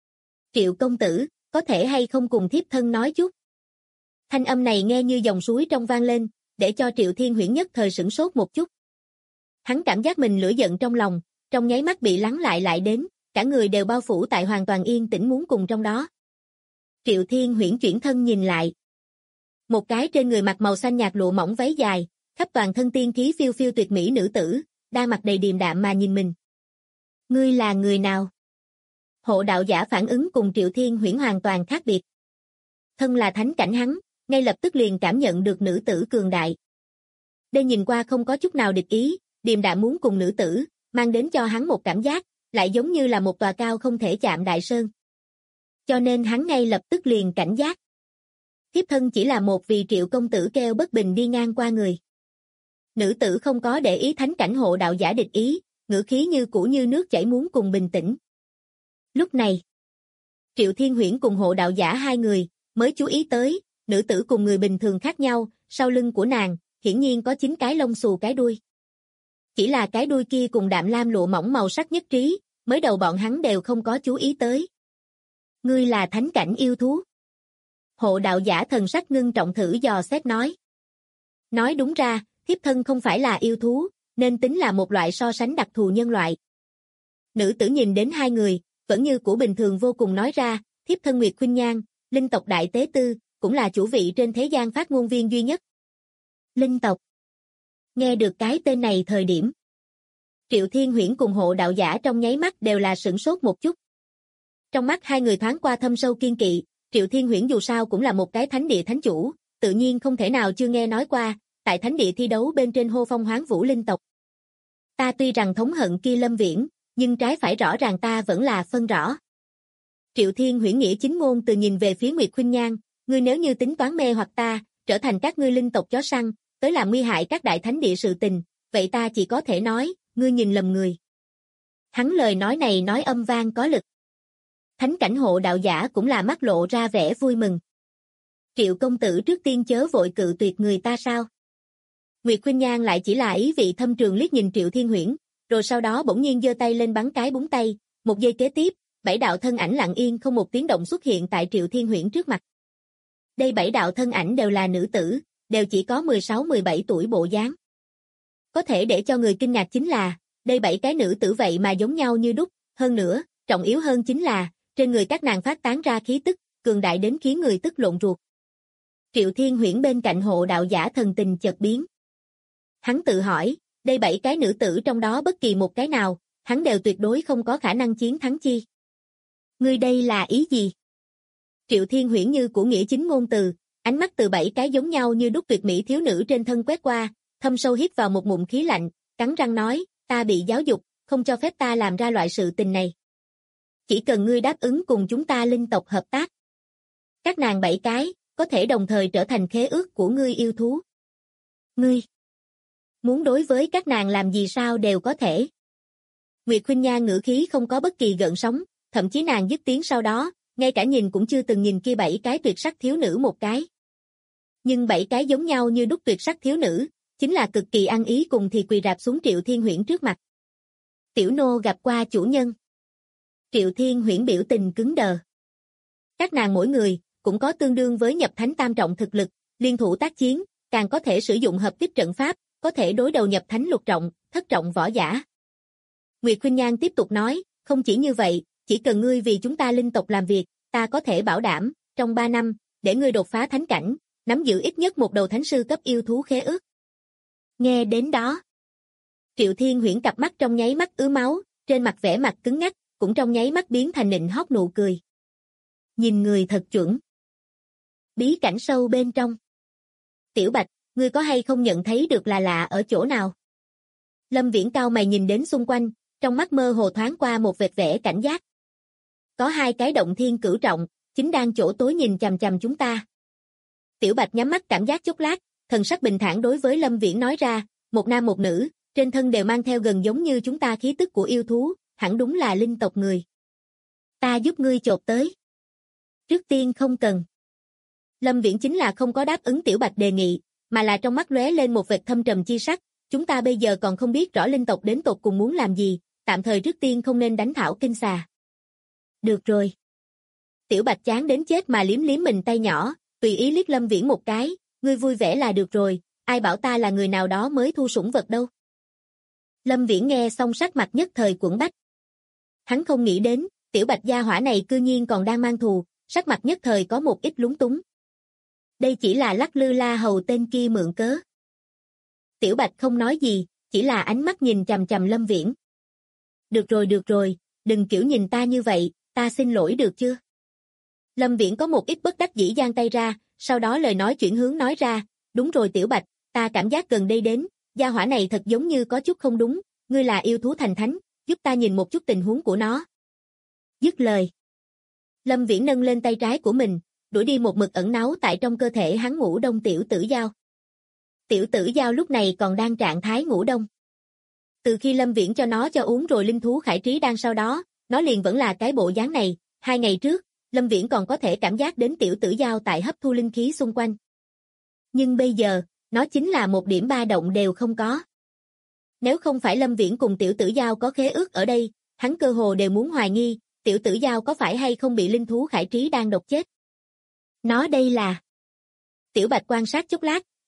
Triệu công tử, có thể hay không cùng thiếp thân nói chút? Thanh âm này nghe như dòng suối trong vang lên, để cho Triệu Thiên Huyễn nhất thời sửng sốt một chút. Hắn cảm giác mình lửa giận trong lòng, trong nháy mắt bị lắng lại đến, cả người đều bao phủ tại hoàn toàn yên tĩnh muốn cùng trong đó. Triệu Thiên Huyễn chuyển thân nhìn lại. Một cái trên người mặc màu xanh nhạt lụa mỏng váy dài, khắp toàn thân tiên khí phiêu phiêu tuyệt mỹ nữ tử, đang mặt đầy điềm đạm mà nhìn mình. Ngươi là người nào? Hộ đạo giả phản ứng cùng Triệu Thiên Huyễn hoàn toàn khác biệt. Thân là thánh cảnh hắn, ngay lập tức liền cảm nhận được nữ tử cường đại. Đây nhìn qua không có chút nào địch ý, điềm đạm muốn cùng nữ tử, mang đến cho hắn một cảm giác, lại giống như là một tòa cao không thể chạm đại sơn. Cho nên hắn ngay lập tức liền cảnh giác. Thiếp thân chỉ là một vì Triệu công tử kêu bất bình đi ngang qua người. Nữ tử không có để ý thánh cảnh hộ đạo giả địch ý, ngữ khí như cũ như nước chảy muốn cùng bình tĩnh. Lúc này, Triệu Thiên Huyễn cùng hộ đạo giả hai người, mới chú ý tới, nữ tử cùng người bình thường khác nhau, sau lưng của nàng, hiển nhiên có 9 cái lông xù cái đuôi. Chỉ là cái đuôi kia cùng đạm lam lụa mỏng màu sắc nhất trí, mới đầu bọn hắn đều không có chú ý tới. Ngươi là thánh cảnh yêu thú. Hộ đạo giả thần sắc ngưng trọng thử dò xét nói. Nói đúng ra, thiếp thân không phải là yêu thú, nên tính là một loại so sánh đặc thù nhân loại. Nữ tử nhìn đến hai người, vẫn như cũ bình thường vô cùng nói ra, thiếp thân Nguyệt Khuynh Nhan, linh tộc Đại Tế Tư, cũng là chủ vị trên thế gian phát ngôn viên duy nhất. Linh tộc. Nghe được cái tên này thời điểm. Triệu Thiên Huyễn cùng Hộ đạo giả trong nháy mắt đều là sửng sốt một chút. Trong mắt hai người thoáng qua thâm sâu kiên kỵ, Triệu Thiên Huyễn dù sao cũng là một cái thánh địa thánh chủ, tự nhiên không thể nào chưa nghe nói qua, tại thánh địa thi đấu bên trên hô phong hoán vũ linh tộc. Ta tuy rằng thống hận kia Lâm Viễn, nhưng trái phải rõ ràng ta vẫn là phân rõ. Triệu Thiên Huyễn nghĩa chính ngôn từ nhìn về phía Nguyệt Khuynh Nhan, ngươi nếu như tính toán mê hoặc ta, trở thành các ngươi linh tộc chó săn, tới làm nguy hại các đại thánh địa sự tình, vậy ta chỉ có thể nói, ngươi nhìn lầm người. Hắn lời nói này nói âm vang có lực. Thánh cảnh Hộ đạo giả cũng là mắt lộ ra vẻ vui mừng. Triệu công tử trước tiên chớ vội cự tuyệt người ta sao? Nguyệt Khuynh Nhan lại chỉ là ý vị thâm trường liếc nhìn Triệu Thiên Huyễn, rồi sau đó bỗng nhiên giơ tay lên bắn cái búng tay, một giây kế tiếp, 7 đạo thân ảnh lặng yên không một tiếng động xuất hiện tại Triệu Thiên Huyễn trước mặt. Đây 7 đạo thân ảnh đều là nữ tử, đều chỉ có 16-17 tuổi bộ dáng. Có thể để cho người kinh ngạc chính là, đây 7 cái nữ tử vậy mà giống nhau như đúc, hơn nữa, trọng yếu hơn chính là, trên người các nàng phát tán ra khí tức, cường đại đến khiến người tức lộn ruột. Triệu Thiên Huyễn bên cạnh Hộ đạo giả thần tình chợt biến. Hắn tự hỏi, đây 7 cái nữ tử trong đó bất kỳ một cái nào, hắn đều tuyệt đối không có khả năng chiến thắng chi. Ngươi đây là ý gì? Triệu Thiên Huyễn như của nghĩa chính ngôn từ, ánh mắt từ 7 cái giống nhau như đúc tuyệt mỹ thiếu nữ trên thân quét qua, thâm sâu hít vào một ngụm khí lạnh, cắn răng nói, ta bị giáo dục, không cho phép ta làm ra loại sự tình này. Chỉ cần ngươi đáp ứng cùng chúng ta linh tộc hợp tác. Các nàng 7 cái, có thể đồng thời trở thành khế ước của ngươi yêu thú. Ngươi muốn đối với các nàng làm gì sao đều có thể. Nguyệt Khuynh Nhan ngữ khí không có bất kỳ gợn sóng, thậm chí nàng dứt tiếng sau đó, ngay cả nhìn cũng chưa từng nhìn kia 7 cái tuyệt sắc thiếu nữ một cái. Nhưng 7 cái giống nhau như đúc tuyệt sắc thiếu nữ, chính là cực kỳ ăn ý cùng thì quỳ rạp xuống Triệu Thiên Huyễn trước mặt. Tiểu nô gặp qua chủ nhân. Triệu Thiên Huyễn biểu tình cứng đờ. Các nàng mỗi người, cũng có tương đương với nhập thánh tam trọng thực lực, liên thủ tác chiến, càng có thể sử dụng hợp kích trận pháp, có thể đối đầu nhập thánh lục trọng, thất trọng võ giả. Nguyệt Khuynh Nhan tiếp tục nói, không chỉ như vậy, chỉ cần ngươi vì chúng ta linh tộc làm việc, ta có thể bảo đảm, trong 3 năm, để ngươi đột phá thánh cảnh, nắm giữ ít nhất một đầu thánh sư cấp yêu thú khế ước. Nghe đến đó, Triệu Thiên Huyễn cặp mắt trong nháy mắt ứa máu, trên mặt vẻ mặt cứng ngắc, cũng trong nháy mắt biến thành nịnh hót nụ cười. Nhìn người thật chuẩn. Bí cảnh sâu bên trong. Tiểu Bạch, ngươi có hay không nhận thấy được là lạ ở chỗ nào? Lâm Viễn cao mày nhìn đến xung quanh, trong mắt mơ hồ thoáng qua một vệt vẻ cảnh giác. Có 2 cái động thiên cửu trọng, chính đang chỗ tối nhìn chằm chằm chúng ta. Tiểu Bạch nhắm mắt cảm giác chốc lát, thần sắc bình thản đối với Lâm Viễn nói ra, một nam một nữ, trên thân đều mang theo gần giống như chúng ta khí tức của yêu thú, hẳn đúng là linh tộc người. Ta giúp ngươi chộp tới. Trước tiên không cần. Lâm Viễn chính là không có đáp ứng Tiểu Bạch đề nghị, mà là trong mắt lóe lên một vệt thâm trầm chi sắc, chúng ta bây giờ còn không biết rõ linh tộc đến tột cùng muốn làm gì, tạm thời trước tiên không nên đánh thảo kinh xà. Được rồi. Tiểu Bạch chán đến chết mà liếm liếm mình tay nhỏ, tùy ý liếc Lâm Viễn một cái, ngươi vui vẻ là được rồi, ai bảo ta là người nào đó mới thu sủng vật đâu. Lâm Viễn nghe xong sắc mặt nhất thời quẫn bách. Hắn không nghĩ đến, Tiểu Bạch gia hỏa này cư nhiên còn đang mang thù, sắc mặt nhất thời có một ít lúng túng. Đây chỉ là lắc lư la hầu tên kia mượn cớ. Tiểu Bạch không nói gì, chỉ là ánh mắt nhìn chằm chằm Lâm Viễn. Được rồi, đừng kiểu nhìn ta như vậy, ta xin lỗi được chưa? Lâm Viễn có một ít bất đắc dĩ giang tay ra, sau đó lời nói chuyển hướng nói ra, đúng rồi Tiểu Bạch, ta cảm giác gần đây đến, gia hỏa này thật giống như có chút không đúng, ngươi là yêu thú thành thánh, giúp ta nhìn một chút tình huống của nó. Dứt lời. Lâm Viễn nâng lên tay trái của mình, đuổi đi một mực ẩn náu tại trong cơ thể hắn ngủ đông tiểu tử dao. Tiểu tử dao lúc này còn đang trạng thái ngủ đông. Từ khi Lâm Viễn cho nó cho uống rồi linh thú khải trí đan sau đó, nó liền vẫn là cái bộ dáng này, 2 ngày trước, Lâm Viễn còn có thể cảm giác đến tiểu tử dao tại hấp thu linh khí xung quanh. Nhưng bây giờ, nó chính là một điểm ba động đều không có. Nếu không phải Lâm Viễn cùng tiểu tử dao có khế ước ở đây, hắn cơ hồ đều muốn hoài nghi, tiểu tử dao có phải hay không bị linh thú khải trí đan độc chết. Nó đây là... Tiểu Bạch quan sát chốc lát,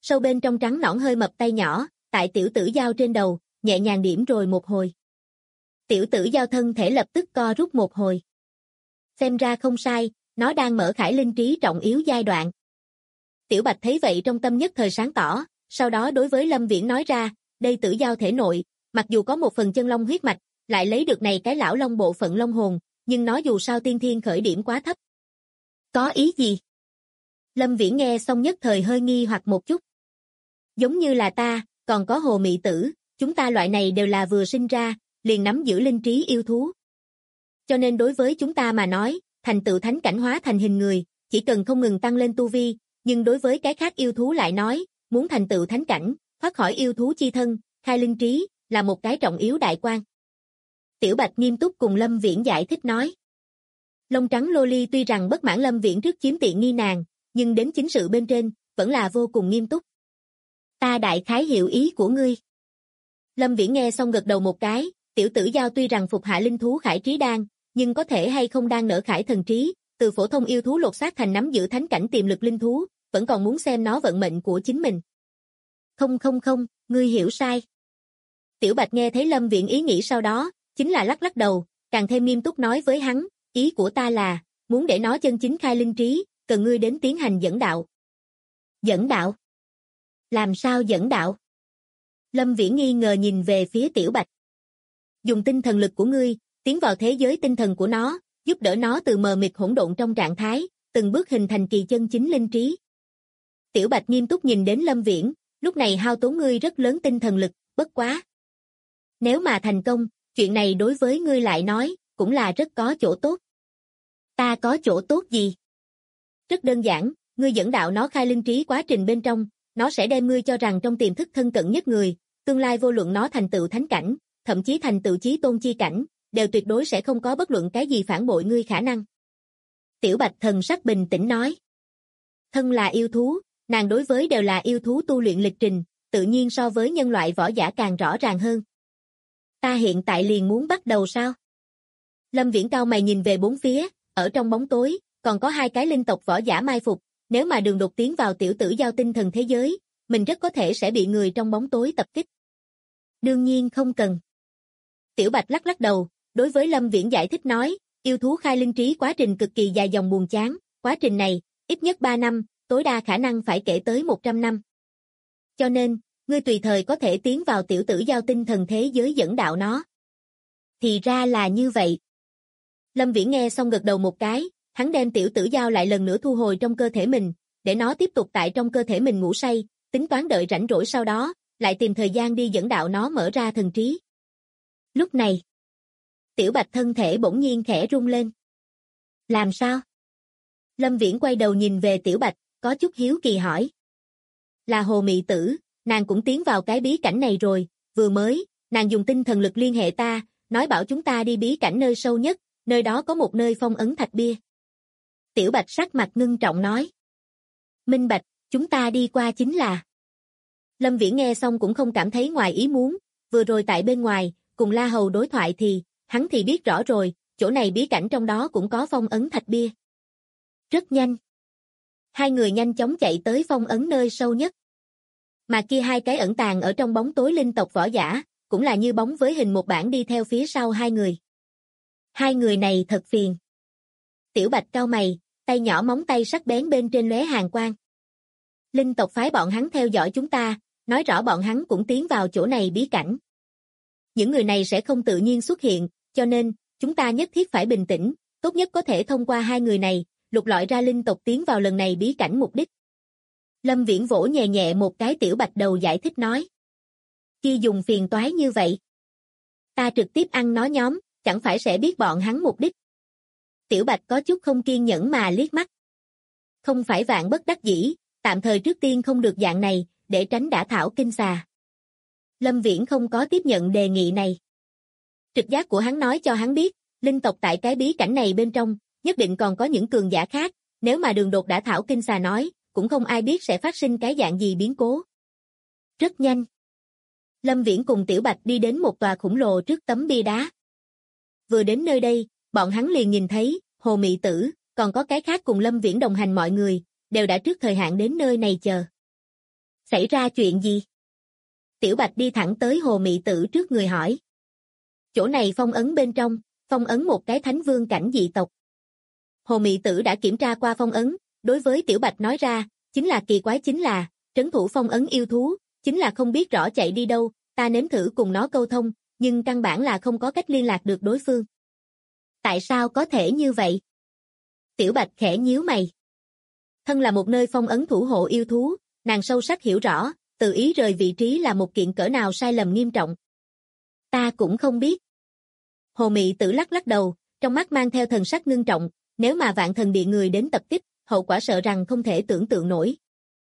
Sâu bên trong trắng nõn hơi mập tay nhỏ, tại tiểu tử dao trên đầu, nhẹ nhàng điểm rồi một hồi. Tiểu tử dao thân thể lập tức co rút một hồi. Xem ra không sai, nó đang mở khải linh trí trọng yếu giai đoạn. Tiểu Bạch thấy vậy trong tâm nhất thời sáng tỏ, sau đó đối với Lâm Viễn nói ra, đây tử dao thể nội, mặc dù có một phần chân long huyết mạch, lại lấy được này cái lão long bộ phận long hồn, nhưng nó dù sao tiên thiên khởi điểm quá thấp. Có ý gì? Lâm Viễn nghe xong nhất thời hơi nghi hoặc một chút. Giống như là ta, còn có Hồ Mị Tử, chúng ta loại này đều là vừa sinh ra, liền nắm giữ linh trí yêu thú. Cho nên đối với chúng ta mà nói, thành tựu thánh cảnh hóa thành hình người, chỉ cần không ngừng tăng lên tu vi, nhưng đối với cái khác yêu thú lại nói, muốn thành tựu thánh cảnh, thoát khỏi yêu thú chi thân, khai linh trí, là một cái trọng yếu đại quan. Tiểu Bạch nghiêm túc cùng Lâm Viễn giải thích nói. Lông trắng Loli tuy rằng bất mãn Lâm Viễn trước chiếm tiện nghi nàng, nhưng đến chính sự bên trên, vẫn là vô cùng nghiêm túc. Ta đại khái hiểu ý của ngươi. Lâm Viễn nghe xong gật đầu một cái, tiểu tử giao tuy rằng phục hạ linh thú khải trí đan, nhưng có thể hay không đang nở khải thần trí, từ phổ thông yêu thú lột xác thành nắm giữ thánh cảnh tiềm lực linh thú, vẫn còn muốn xem nó vận mệnh của chính mình. Không, ngươi hiểu sai. Tiểu Bạch nghe thấy Lâm Viễn ý nghĩ sau đó, chính là lắc lắc đầu, càng thêm nghiêm túc nói với hắn, ý của ta là, muốn để nó chân chính khai linh trí, cần ngươi đến tiến hành dẫn đạo. Dẫn đạo? Làm sao dẫn đạo? Lâm Viễn nghi ngờ nhìn về phía Tiểu Bạch. Dùng tinh thần lực của ngươi, tiến vào thế giới tinh thần của nó, giúp đỡ nó từ mờ mịt hỗn độn trong trạng thái, từng bước hình thành kỳ chân chính linh trí. Tiểu Bạch nghiêm túc nhìn đến Lâm Viễn, lúc này hao tốn ngươi rất lớn tinh thần lực, bất quá. Nếu mà thành công, chuyện này đối với ngươi lại nói, cũng là rất có chỗ tốt. Ta có chỗ tốt gì? Rất đơn giản, ngươi dẫn đạo nó khai linh trí quá trình bên trong, nó sẽ đem ngươi cho rằng trong tiềm thức thân cận nhất người, tương lai vô luận nó thành tựu thánh cảnh, thậm chí thành tựu chí tôn chi cảnh, đều tuyệt đối sẽ không có bất luận cái gì phản bội ngươi khả năng. Tiểu Bạch thần sắc bình tĩnh nói. Thân là yêu thú, nàng đối với đều là yêu thú tu luyện lịch trình, tự nhiên so với nhân loại võ giả càng rõ ràng hơn. Ta hiện tại liền muốn bắt đầu sao? Lâm Viễn cao mày nhìn về bốn phía, ở trong bóng tối, còn có hai cái linh tộc võ giả mai phục, nếu mà đường đột tiến vào tiểu tử giao tinh thần thế giới, mình rất có thể sẽ bị người trong bóng tối tập kích. Đương nhiên không cần. Tiểu Bạch lắc lắc đầu, đối với Lâm Viễn giải thích nói, yêu thú khai linh trí quá trình cực kỳ dài dòng buồn chán, quá trình này, ít nhất 3 năm, tối đa khả năng phải kể tới 100 năm. Cho nên, ngươi tùy thời có thể tiến vào tiểu tử giao tinh thần thế giới dẫn đạo nó. Thì ra là như vậy. Lâm Viễn nghe xong gật đầu một cái, hắn đem tiểu tử giao lại lần nữa thu hồi trong cơ thể mình, để nó tiếp tục tại trong cơ thể mình ngủ say, tính toán đợi rảnh rỗi sau đó, lại tìm thời gian đi dẫn đạo nó mở ra thần trí. Lúc này, Tiểu Bạch thân thể bỗng nhiên khẽ rung lên. Làm sao? Lâm Viễn quay đầu nhìn về Tiểu Bạch, có chút hiếu kỳ hỏi. Là Hồ Mị Tử, nàng cũng tiến vào cái bí cảnh này rồi, vừa mới, nàng dùng tinh thần lực liên hệ ta, nói bảo chúng ta đi bí cảnh nơi sâu nhất, nơi đó có một nơi phong ấn thạch bia. Tiểu Bạch sắc mặt ngưng trọng nói. Minh bạch, chúng ta đi qua chính là. Lâm Viễn nghe xong cũng không cảm thấy ngoài ý muốn, vừa rồi tại bên ngoài, cùng La Hầu đối thoại thì, hắn thì biết rõ rồi, chỗ này bí cảnh trong đó cũng có phong ấn thạch bia. Rất nhanh. Hai người nhanh chóng chạy tới phong ấn nơi sâu nhất. Mà kia hai cái ẩn tàng ở trong bóng tối linh tộc võ giả, cũng là như bóng với hình một bản đi theo phía sau hai người. Hai người này thật phiền. Tiểu Bạch cau mày, tay nhỏ móng tay sắc bén bên trên lóe hàn quang. Linh tộc phái bọn hắn theo dõi chúng ta, nói rõ bọn hắn cũng tiến vào chỗ này bí cảnh. Những người này sẽ không tự nhiên xuất hiện, cho nên, chúng ta nhất thiết phải bình tĩnh, tốt nhất có thể thông qua hai người này, lục lọi ra linh tộc tiến vào lần này bí cảnh mục đích. Lâm Viễn vỗ nhẹ nhẹ một cái Tiểu Bạch đầu giải thích nói. Khi dùng phiền toái như vậy, ta trực tiếp ăn nó nhóm, chẳng phải sẽ biết bọn hắn mục đích. Tiểu Bạch có chút không kiên nhẫn mà liếc mắt. Không phải vạn bất đắc dĩ, tạm thời trước tiên không được dạng này, để tránh đả thảo kinh xà. Lâm Viễn không có tiếp nhận đề nghị này. Trực giác của hắn nói cho hắn biết, linh tộc tại cái bí cảnh này bên trong, nhất định còn có những cường giả khác, nếu mà đường đột đả thảo kinh xà nói, cũng không ai biết sẽ phát sinh cái dạng gì biến cố. Rất nhanh. Lâm Viễn cùng Tiểu Bạch đi đến một tòa khổng lồ trước tấm bia đá. Vừa đến nơi đây, bọn hắn liền nhìn thấy, Hồ Mị Tử, còn có cái khác cùng Lâm Viễn đồng hành mọi người, đều đã trước thời hạn đến nơi này chờ. Xảy ra chuyện gì? Tiểu Bạch đi thẳng tới Hồ Mị Tử trước người hỏi. Chỗ này phong ấn bên trong, phong ấn một cái thánh vương cảnh dị tộc. Hồ Mị Tử đã kiểm tra qua phong ấn, đối với Tiểu Bạch nói ra, chính là kỳ quái chính là, trấn thủ phong ấn yêu thú, chính là không biết rõ chạy đi đâu, ta nếm thử cùng nó câu thông, nhưng căn bản là không có cách liên lạc được đối phương. Tại sao có thể như vậy? Tiểu Bạch khẽ nhíu mày. Thân là một nơi phong ấn thủ hộ yêu thú, nàng sâu sắc hiểu rõ, tự ý rời vị trí là một kiện cỡ nào sai lầm nghiêm trọng. Ta cũng không biết. Hồ Mị Tử lắc lắc đầu, trong mắt mang theo thần sắc ngưng trọng, nếu mà Vạn Thần Điện người đến tập kích, hậu quả sợ rằng không thể tưởng tượng nổi.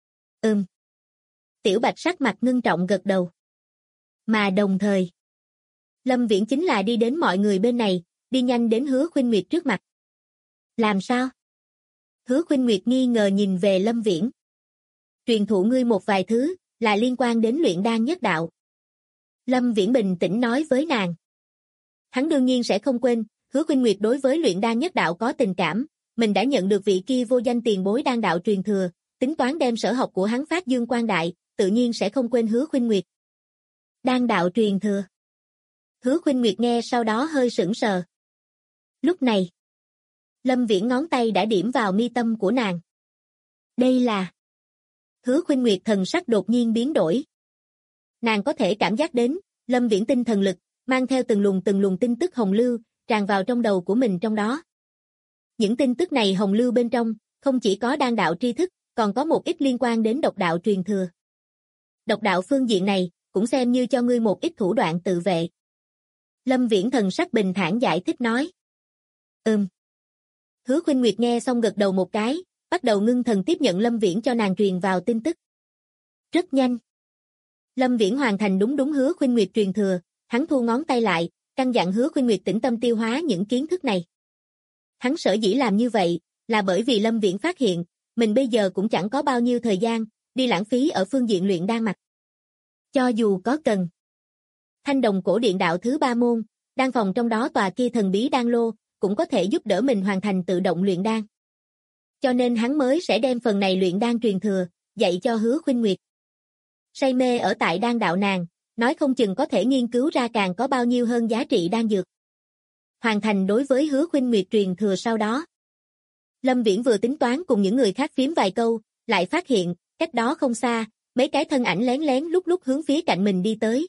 Tiểu Bạch sắc mặt ngưng trọng gật đầu. Mà đồng thời, Lâm Viễn chính là đi đến mọi người bên này, đi nhanh đến Hứa Khuynh Nguyệt trước mặt. Làm sao? Hứa Khuynh Nguyệt nghi ngờ nhìn về Lâm Viễn. Truyền thụ ngươi một vài thứ, là liên quan đến luyện đan nhất đạo. Lâm Viễn bình tĩnh nói với nàng. Hắn đương nhiên sẽ không quên, Hứa Khuynh Nguyệt đối với luyện đan nhất đạo có tình cảm, mình đã nhận được vị kia vô danh tiền bối đan đạo truyền thừa, tính toán đem sở học của hắn phát dương quang đại, tự nhiên sẽ không quên Hứa Khuynh Nguyệt. Đan đạo truyền thừa. Hứa Khuynh Nguyệt nghe sau đó hơi sững sờ. Lúc này, Lâm Viễn ngón tay đã điểm vào mi tâm của nàng. Đây là... Hứa Khuynh Nguyệt thần sắc đột nhiên biến đổi. Nàng có thể cảm giác đến, Lâm Viễn tinh thần lực, mang theo từng luồng tin tức hồng lưu, tràn vào trong đầu của mình trong đó. Những tin tức này hồng lưu bên trong, không chỉ có đan đạo tri thức, còn có một ít liên quan đến độc đạo truyền thừa. Độc đạo phương diện này, cũng xem như cho ngươi một ít thủ đoạn tự vệ. Lâm Viễn thần sắc bình thản giải thích nói. Hứa Khuynh Nguyệt nghe xong gật đầu một cái, bắt đầu ngưng thần tiếp nhận Lâm Viễn cho nàng truyền vào tin tức. Rất nhanh. Lâm Viễn hoàn thành đúng Hứa Khuynh Nguyệt truyền thừa, hắn thu ngón tay lại, căn dặn Hứa Khuynh Nguyệt tĩnh tâm tiêu hóa những kiến thức này. Hắn sở dĩ làm như vậy, là bởi vì Lâm Viễn phát hiện, mình bây giờ cũng chẳng có bao nhiêu thời gian, đi lãng phí ở phương diện luyện đan mặt. Cho dù có cần. Thanh Đồng Cổ Điện đạo thứ 3 môn, đan phòng trong đó tòa kia thần bí đan lô, cũng có thể giúp đỡ mình hoàn thành tự động luyện đan. Cho nên hắn mới sẽ đem phần này luyện đan truyền thừa, dạy cho Hứa Khuynh Nguyệt. Say mê ở tại đan đạo nàng, nói không chừng có thể nghiên cứu ra càng có bao nhiêu hơn giá trị đan dược. Hoàn thành đối với Hứa Khuynh Nguyệt truyền thừa sau đó. Lâm Viễn vừa tính toán cùng những người khác phím vài câu, lại phát hiện, cách đó không xa, mấy cái thân ảnh lén lén lúc hướng phía cạnh mình đi tới.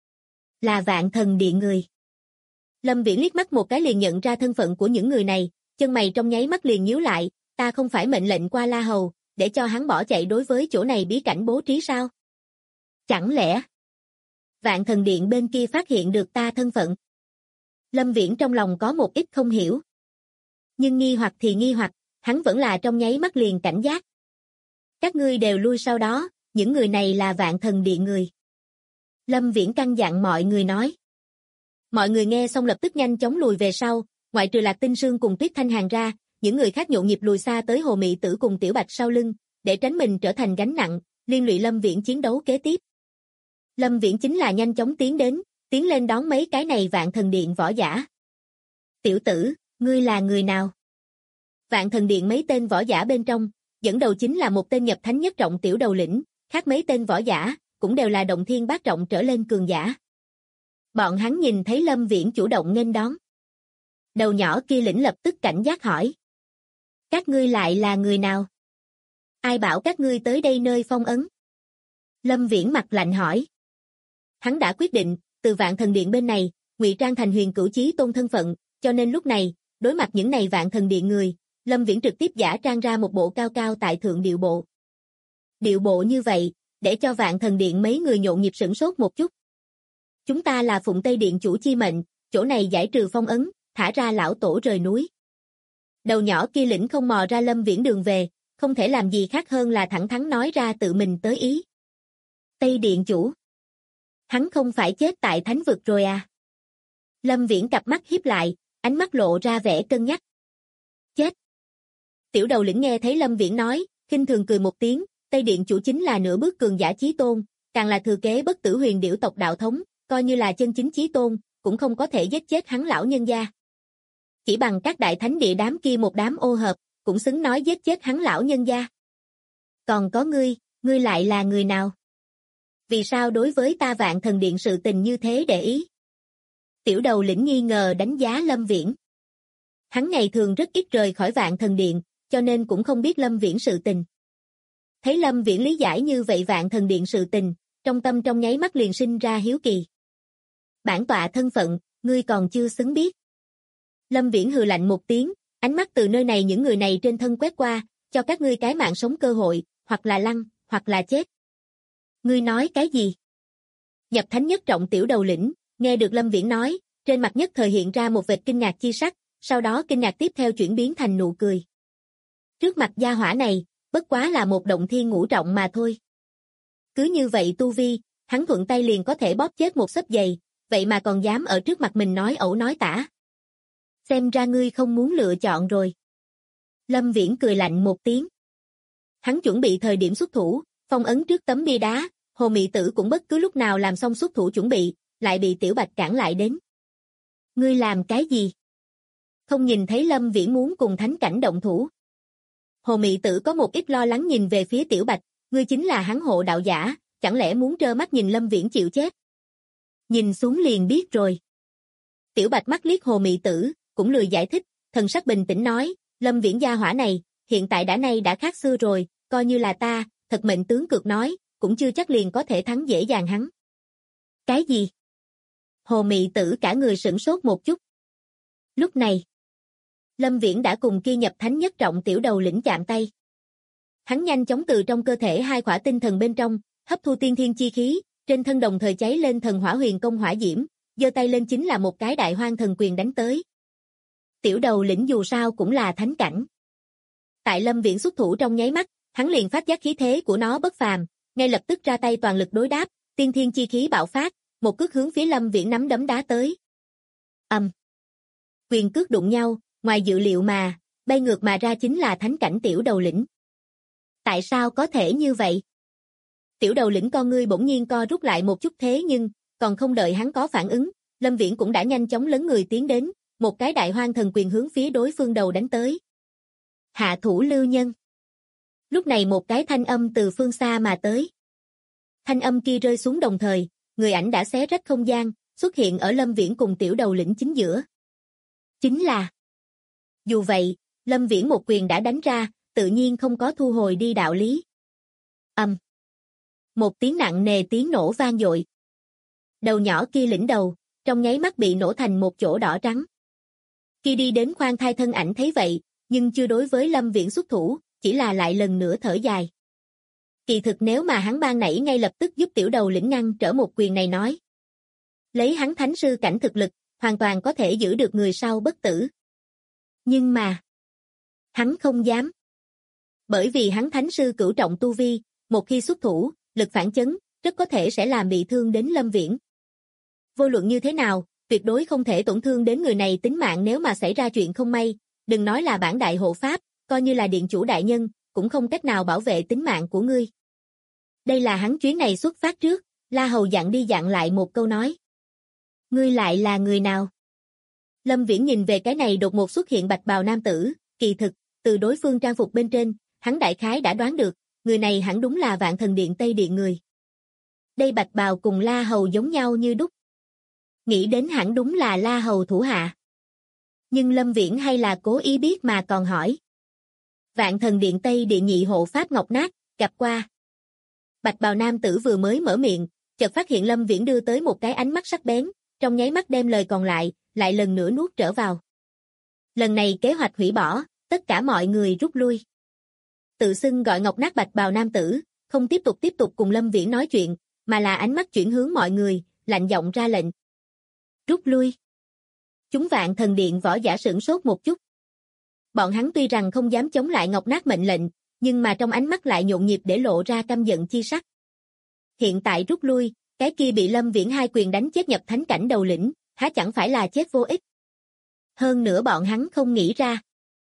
Là Vạn Thần Điện người. Lâm Viễn liếc mắt một cái liền nhận ra thân phận của những người này, chân mày trong nháy mắt liền nhíu lại, ta không phải mệnh lệnh qua La Hầu, để cho hắn bỏ chạy đối với chỗ này bí cảnh bố trí sao? Chẳng lẽ Vạn Thần Điện bên kia phát hiện được ta thân phận? Lâm Viễn trong lòng có một ít không hiểu. Nhưng nghi hoặc thì nghi hoặc, hắn vẫn là trong nháy mắt liền cảnh giác. Các ngươi đều lui sau đó, những người này là Vạn Thần Điện người. Lâm Viễn căn dặn mọi người nói. Mọi người nghe xong lập tức nhanh chóng lùi về sau, ngoại trừ Lạc Tinh Sương cùng Tuyết Thanh Hàn ra, những người khác nhộn nhịp lùi xa tới Hồ Mị Tử cùng Tiểu Bạch sau lưng, để tránh mình trở thành gánh nặng, liên lụy Lâm Viễn chiến đấu kế tiếp. Lâm Viễn chính là nhanh chóng tiến lên đón mấy cái này Vạn Thần Điện võ giả. Tiểu tử, ngươi là người nào? Vạn Thần Điện mấy tên võ giả bên trong, dẫn đầu chính là một tên nhập thánh nhất trọng tiểu đầu lĩnh, khác mấy tên võ giả, cũng đều là động thiên bát trọng trở lên cường giả. Bọn hắn nhìn thấy Lâm Viễn chủ động nghênh đón. Đầu nhỏ kia lĩnh lập tức cảnh giác hỏi. Các ngươi lại là người nào? Ai bảo các ngươi tới đây nơi phong ấn? Lâm Viễn mặt lạnh hỏi. Hắn đã quyết định, từ Vạn Thần Điện bên này, ngụy trang thành Huyền Cửu Chí Tôn thân phận, cho nên lúc này, đối mặt những này Vạn Thần Điện người, Lâm Viễn trực tiếp giả trang ra một bộ cao cao tại thượng điệu bộ. Điệu bộ như vậy, để cho Vạn Thần Điện mấy người nhộn nhịp sửng sốt một chút. Chúng ta là Phụng Tây Điện chủ chi mệnh, chỗ này giải trừ phong ấn, thả ra lão tổ rời núi. Đầu nhỏ kia lĩnh không mò ra Lâm Viễn đường về, không thể làm gì khác hơn là thẳng thắn nói ra tự mình tới ý. Tây Điện chủ. Hắn không phải chết tại Thánh Vực rồi à? Lâm Viễn cặp mắt híp lại, ánh mắt lộ ra vẻ cân nhắc. Chết. Tiểu đầu lĩnh nghe thấy Lâm Viễn nói, khinh thường cười một tiếng, Tây Điện chủ chính là nửa bước cường giả chí tôn, càng là thừa kế bất tử huyền điểu tộc đạo thống, coi như là chân chính chí tôn, cũng không có thể giết chết hắn lão nhân gia. Chỉ bằng các đại thánh địa đám kia một đám ô hợp, cũng xứng nói giết chết hắn lão nhân gia. Còn có ngươi lại là người nào? Vì sao đối với ta Vạn Thần Điện sự tình như thế để ý? Tiểu đầu lĩnh nghi ngờ đánh giá Lâm Viễn. Hắn ngày thường rất ít rời khỏi Vạn Thần Điện, cho nên cũng không biết Lâm Viễn sự tình. Thấy Lâm Viễn lý giải như vậy Vạn Thần Điện sự tình, trong tâm trong nháy mắt liền sinh ra hiếu kỳ. Bản tọa thân phận, ngươi còn chưa xứng biết. Lâm Viễn hừ lạnh một tiếng, ánh mắt từ nơi này những người này trên thân quét qua, cho các ngươi cái mạng sống cơ hội, hoặc là lăn, hoặc là chết. Ngươi nói cái gì? Nhập thánh nhất trọng tiểu đầu lĩnh, nghe được Lâm Viễn nói, trên mặt nhất thời hiện ra một vệt kinh ngạc chi sắc, sau đó kinh ngạc tiếp theo chuyển biến thành nụ cười. Trước mặt gia hỏa này, bất quá là một động thiên ngũ trọng mà thôi. Cứ như vậy tu vi, hắn thuận tay liền có thể bóp chết một xấp giày, vậy mà còn dám ở trước mặt mình nói ẩu nói tả. Xem ra ngươi không muốn lựa chọn rồi. Lâm Viễn cười lạnh một tiếng. Hắn chuẩn bị thời điểm xuất thủ, phong ấn trước tấm bia đá, Hồ Mị Tử cũng bất cứ lúc nào làm xong xuất thủ chuẩn bị, lại bị Tiểu Bạch cản lại đến. Ngươi làm cái gì? Không nhìn thấy Lâm Viễn muốn cùng thánh cảnh động thủ. Hồ Mị Tử có một ít lo lắng nhìn về phía Tiểu Bạch, ngươi chính là hắn hộ đạo giả, chẳng lẽ muốn trơ mắt nhìn Lâm Viễn chịu chết? Nhìn xuống liền biết rồi. Tiểu Bạch mắt liếc Hồ Mị Tử, cũng lười giải thích, thần sắc bình tĩnh nói, Lâm Viễn gia hỏa này, hiện tại đã khác xưa rồi, coi như là ta, thật mệnh tướng cược nói, cũng chưa chắc liền có thể thắng dễ dàng hắn. Cái gì? Hồ Mị Tử cả người sửng sốt một chút. Lúc này, Lâm Viễn đã cùng kia nhập thánh nhất trọng tiểu đầu lĩnh chạm tay. Hắn nhanh chóng từ trong cơ thể hai khỏa tinh thần bên trong, hấp thu tiên thiên chi khí, trên thân đồng thời cháy lên thần hỏa huyền công hỏa diễm, giơ tay lên chính là một cái đại hoang thần quyền đánh tới. Tiểu đầu lĩnh dù sao cũng là thánh cảnh. Tại Lâm Viễn xuất thủ trong nháy mắt, hắn liền phát giác khí thế của nó bất phàm, ngay lập tức ra tay toàn lực đối đáp, tiên thiên chi khí bạo phát, một cước hướng phía Lâm Viễn nắm đấm đá tới. Quyền cước đụng nhau, ngoài dự liệu mà, bay ngược mà ra chính là thánh cảnh tiểu đầu lĩnh. Tại sao có thể như vậy? Tiểu đầu lĩnh con ngươi bỗng nhiên co rút lại một chút thế nhưng, còn không đợi hắn có phản ứng, Lâm Viễn cũng đã nhanh chóng lấn người tiến đến, một cái đại hoang thần quyền hướng phía đối phương đầu đánh tới. Hạ thủ lưu nhân. Lúc này một cái thanh âm từ phương xa mà tới. Thanh âm kia rơi xuống đồng thời, người ảnh đã xé rách không gian, xuất hiện ở Lâm Viễn cùng tiểu đầu lĩnh chính giữa. Chính là. Dù vậy, Lâm Viễn một quyền đã đánh ra, tự nhiên không có thu hồi đi đạo lý. Một tiếng nặng nề tiếng nổ vang dội. Đầu nhỏ kia lĩnh đầu, trong nháy mắt bị nổ thành một chỗ đỏ trắng. Khi đi đến khoan thai thân ảnh thấy vậy, nhưng chưa đối với Lâm Viễn xuất thủ, chỉ là lại lần nữa thở dài. Kỳ thực nếu mà hắn ban nãy ngay lập tức giúp tiểu đầu lĩnh ngăn trở một quyền này nói. Lấy hắn thánh sư cảnh thực lực, hoàn toàn có thể giữ được người sau bất tử. Nhưng mà, hắn không dám. Bởi vì hắn thánh sư cửu trọng tu vi, một khi xuất thủ, lực phản chấn, rất có thể sẽ làm bị thương đến Lâm Viễn. Vô luận như thế nào, tuyệt đối không thể tổn thương đến người này tính mạng nếu mà xảy ra chuyện không may, đừng nói là bản đại hộ pháp, coi như là điện chủ đại nhân, cũng không cách nào bảo vệ tính mạng của ngươi. Đây là hắn chuyến này xuất phát trước, La Hầu dặn đi dặn lại một câu nói. Ngươi lại là người nào? Lâm Viễn nhìn về cái này đột ngột xuất hiện bạch bào nam tử, kỳ thực, từ đối phương trang phục bên trên, hắn đại khái đã đoán được, người này hẳn đúng là Vạn Thần Điện Tây Điện người. Đây bạch bào cùng La Hầu giống nhau như đúc. Nghĩ đến hẳn đúng là La Hầu thủ hạ. Nhưng Lâm Viễn hay là cố ý biết mà còn hỏi. Vạn Thần Điện Tây Điện nhị hộ pháp Ngọc Nát, gặp qua. Bạch bào nam tử vừa mới mở miệng, chợt phát hiện Lâm Viễn đưa tới một cái ánh mắt sắc bén, trong nháy mắt đem lời còn lại lần nữa nuốt trở vào. Lần này kế hoạch hủy bỏ, tất cả mọi người rút lui. Tự xưng gọi Ngọc Nát bạch bào nam tử, không tiếp tục cùng Lâm Viễn nói chuyện, mà là ánh mắt chuyển hướng mọi người, lạnh giọng ra lệnh. Rút lui. Chúng Vạn Thần Điện võ giả sửng sốt một chút. Bọn hắn tuy rằng không dám chống lại Ngọc Nát mệnh lệnh, nhưng mà trong ánh mắt lại nhộn nhịp để lộ ra căm giận chi sắc. Hiện tại rút lui, cái kia bị Lâm Viễn hai quyền đánh chết nhập thánh cảnh đầu lĩnh, há chẳng phải là chết vô ích. Hơn nữa bọn hắn không nghĩ ra.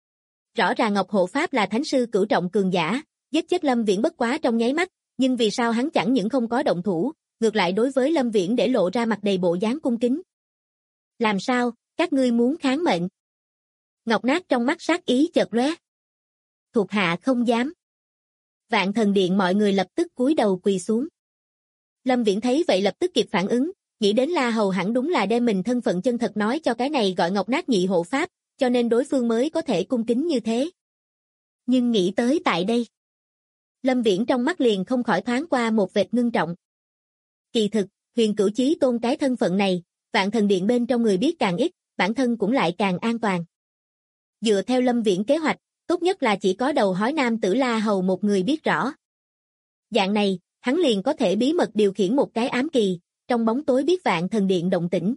Rõ ràng Ngọc Hộ Pháp là thánh sư cửu trọng cường giả, giết chết Lâm Viễn bất quá trong nháy mắt, nhưng vì sao hắn chẳng những không có động thủ, ngược lại đối với Lâm Viễn để lộ ra mặt đầy bộ dáng cung kính. Làm sao, các ngươi muốn kháng mệnh? Ngọc Nát trong mắt sát ý chợt lóe. Thuộc hạ không dám. Vạn Thần Điện mọi người lập tức cúi đầu quỳ xuống. Lâm Viễn thấy vậy lập tức kịp phản ứng, nghĩ đến La Hầu hẳn đúng là đem mình thân phận chân thật nói cho cái này gọi Ngọc Nát Nhị hộ pháp, cho nên đối phương mới có thể cung kính như thế. Nhưng nghĩ tới tại đây, Lâm Viễn trong mắt liền không khỏi thoáng qua một vệt ngưng trọng. Kỳ thực, Huyền Cửu Chí Tôn cái thân phận này, Vạn Thần Điện bên trong người biết càng ít, bản thân cũng lại càng an toàn. Dựa theo Lâm Viễn kế hoạch, tốt nhất là chỉ có đầu hói nam tử La Hầu một người biết rõ. Dạng này, hắn liền có thể bí mật điều khiển một cái ám kỳ, trong bóng tối biết Vạn Thần Điện động tĩnh.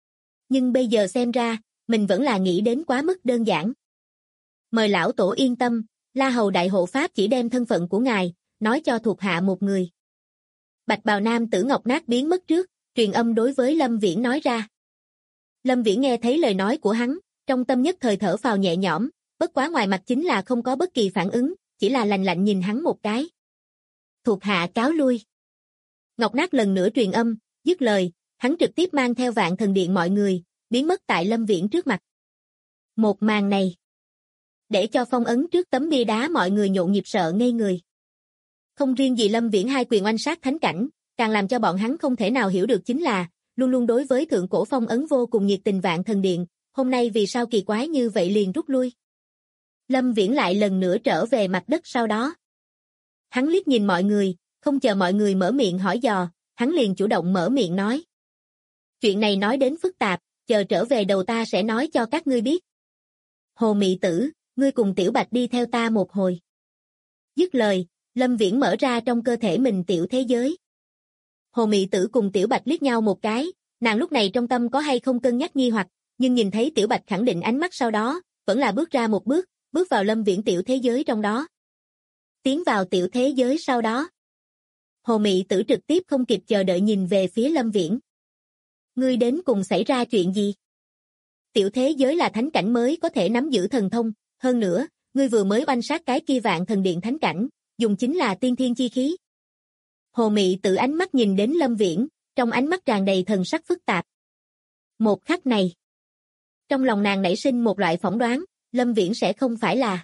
Nhưng bây giờ xem ra, mình vẫn là nghĩ đến quá mức đơn giản. Mời lão tổ yên tâm, La Hầu đại hộ pháp chỉ đem thân phận của ngài, nói cho thuộc hạ một người. Bạch bào nam tử Ngọc Nát biến mất trước, truyền âm đối với Lâm Viễn nói ra. Lâm Viễn nghe thấy lời nói của hắn, trong tâm nhất thời thở phào nhẹ nhõm, bất quá ngoài mặt chính là không có bất kỳ phản ứng, chỉ là lạnh lạnh nhìn hắn một cái. Thuộc hạ cáo lui. Ngọc Nát lần nữa truyền âm, dứt lời, hắn trực tiếp mang theo Vạn Thần Điện mọi người, biến mất tại Lâm Viễn trước mặt. Một màn này, để cho phong ấn trước tấm bia đá mọi người nhộn nhịp sợ ngây người. Không riêng gì Lâm Viễn hai quyền oanh sát thánh cảnh, càng làm cho bọn hắn không thể nào hiểu được chính là, luôn luôn đối với thượng cổ phong ấn vô cùng nhiệt tình Vạn Thần Điện, hôm nay vì sao kỳ quái như vậy liền rút lui. Lâm Viễn lại lần nữa trở về mặt đất sau đó. Hắn liếc nhìn mọi người, không chờ mọi người mở miệng hỏi dò, hắn liền chủ động mở miệng nói. Chuyện này nói đến phức tạp, chờ trở về đầu ta sẽ nói cho các ngươi biết. Hồ Mị Tử, ngươi cùng Tiểu Bạch đi theo ta một hồi. Dứt lời, Lâm Viễn mở ra trong cơ thể mình tiểu thế giới. Hồ Mị Tử cùng Tiểu Bạch liếc nhau một cái, nàng lúc này trong tâm có hay không cân nhắc nghi hoặc, nhưng nhìn thấy Tiểu Bạch khẳng định ánh mắt sau đó, vẫn là bước ra một bước, bước vào Lâm Viễn tiểu thế giới trong đó. Tiến vào tiểu thế giới sau đó. Hồ Mị Tử trực tiếp không kịp chờ đợi nhìn về phía Lâm Viễn. Ngươi đến cùng xảy ra chuyện gì? Tiểu thế giới là thánh cảnh mới có thể nắm giữ thần thông, hơn nữa, ngươi vừa mới oanh sát cái kia Vạn Thần Điện thánh cảnh, dùng chính là tiên thiên chi khí. Hồ Mị Tử ánh mắt nhìn đến Lâm Viễn, trong ánh mắt tràn đầy thần sắc phức tạp. Một khắc này, trong lòng nàng nảy sinh một loại phỏng đoán, Lâm Viễn sẽ không phải là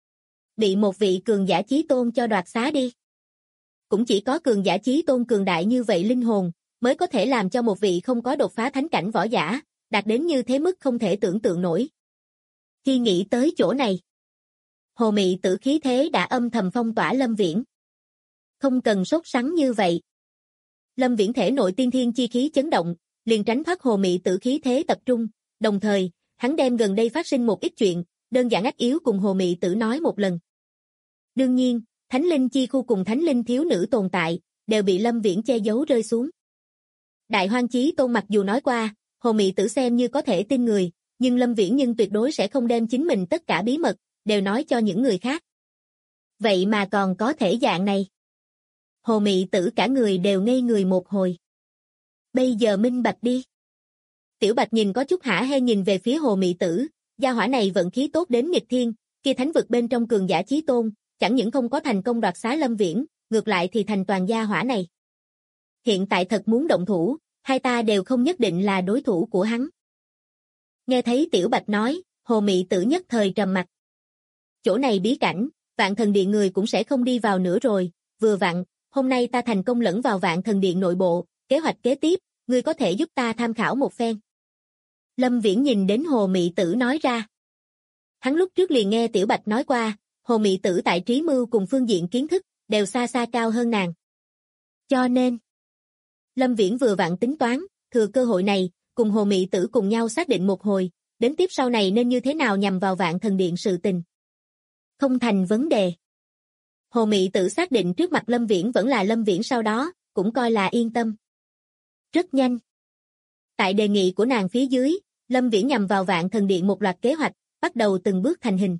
bị một vị cường giả chí tôn cho đoạt xá đi. Cũng chỉ có cường giả chí tôn cường đại như vậy linh hồn, mới có thể làm cho một vị không có đột phá thánh cảnh võ giả, đạt đến như thế mức không thể tưởng tượng nổi. Khi nghĩ tới chỗ này, Hồ Mị Tử khí thế đã âm thầm phong tỏa Lâm Viễn. Không cần sốt sắng như vậy. Lâm Viễn thể nội tiên thiên chi khí chấn động, liền tránh thoát Hồ Mị Tử khí thế tập trung, đồng thời, hắn đem gần đây phát sinh một ít chuyện, đơn giản ách yếu cùng Hồ Mị Tử nói một lần. Đương nhiên, Thánh Linh Chi Khu cùng Thánh Linh thiếu nữ tồn tại, đều bị Lâm Viễn che giấu rơi xuống. Đại Hoang Chí Tôn mặc dù nói qua, Hồ Mị Tử xem như có thể tin người, nhưng Lâm Viễn nhưng tuyệt đối sẽ không đem chính mình tất cả bí mật, đều nói cho những người khác. Vậy mà còn có thể dạng này. Hồ Mị Tử cả người đều ngây người một hồi. Bây giờ minh bạch đi. Tiểu Bạch nhìn có chút hả hê nhìn về phía Hồ Mị Tử, gia hỏa này vận khí tốt đến nghịch thiên, kia thánh vực bên trong cường giả chí tôn, chẳng những không có thành công đoạt xá Lâm Viễn, ngược lại thì thành toàn gia hỏa này. Hiện tại thật muốn động thủ, hai ta đều không nhất định là đối thủ của hắn. Nghe thấy Tiểu Bạch nói, Hồ Mị Tử nhất thời trầm mặt. Chỗ này bí cảnh, Vạn Thần Điện người cũng sẽ không đi vào nữa rồi, vừa vặn, hôm nay ta thành công lẫn vào Vạn Thần Điện nội bộ, kế hoạch kế tiếp, ngươi có thể giúp ta tham khảo một phen. Lâm Viễn nhìn đến Hồ Mị Tử nói ra. Hắn lúc trước liền nghe Tiểu Bạch nói qua, Hồ Mị Tử tại trí mưu cùng phương diện kiến thức, đều xa xa cao hơn nàng. Cho nên, Lâm Viễn vừa vặn tính toán, thừa cơ hội này, cùng Hồ Mị Tử cùng nhau xác định một hồi, đến tiếp sau này nên như thế nào nhằm vào Vạn Thần Điện sự tình. Không thành vấn đề. Hồ Mị Tử xác định trước mặt Lâm Viễn vẫn là Lâm Viễn sau đó, cũng coi là yên tâm. Rất nhanh. Tại đề nghị của nàng phía dưới, Lâm Viễn nhằm vào Vạn Thần Điện một loạt kế hoạch, bắt đầu từng bước thành hình.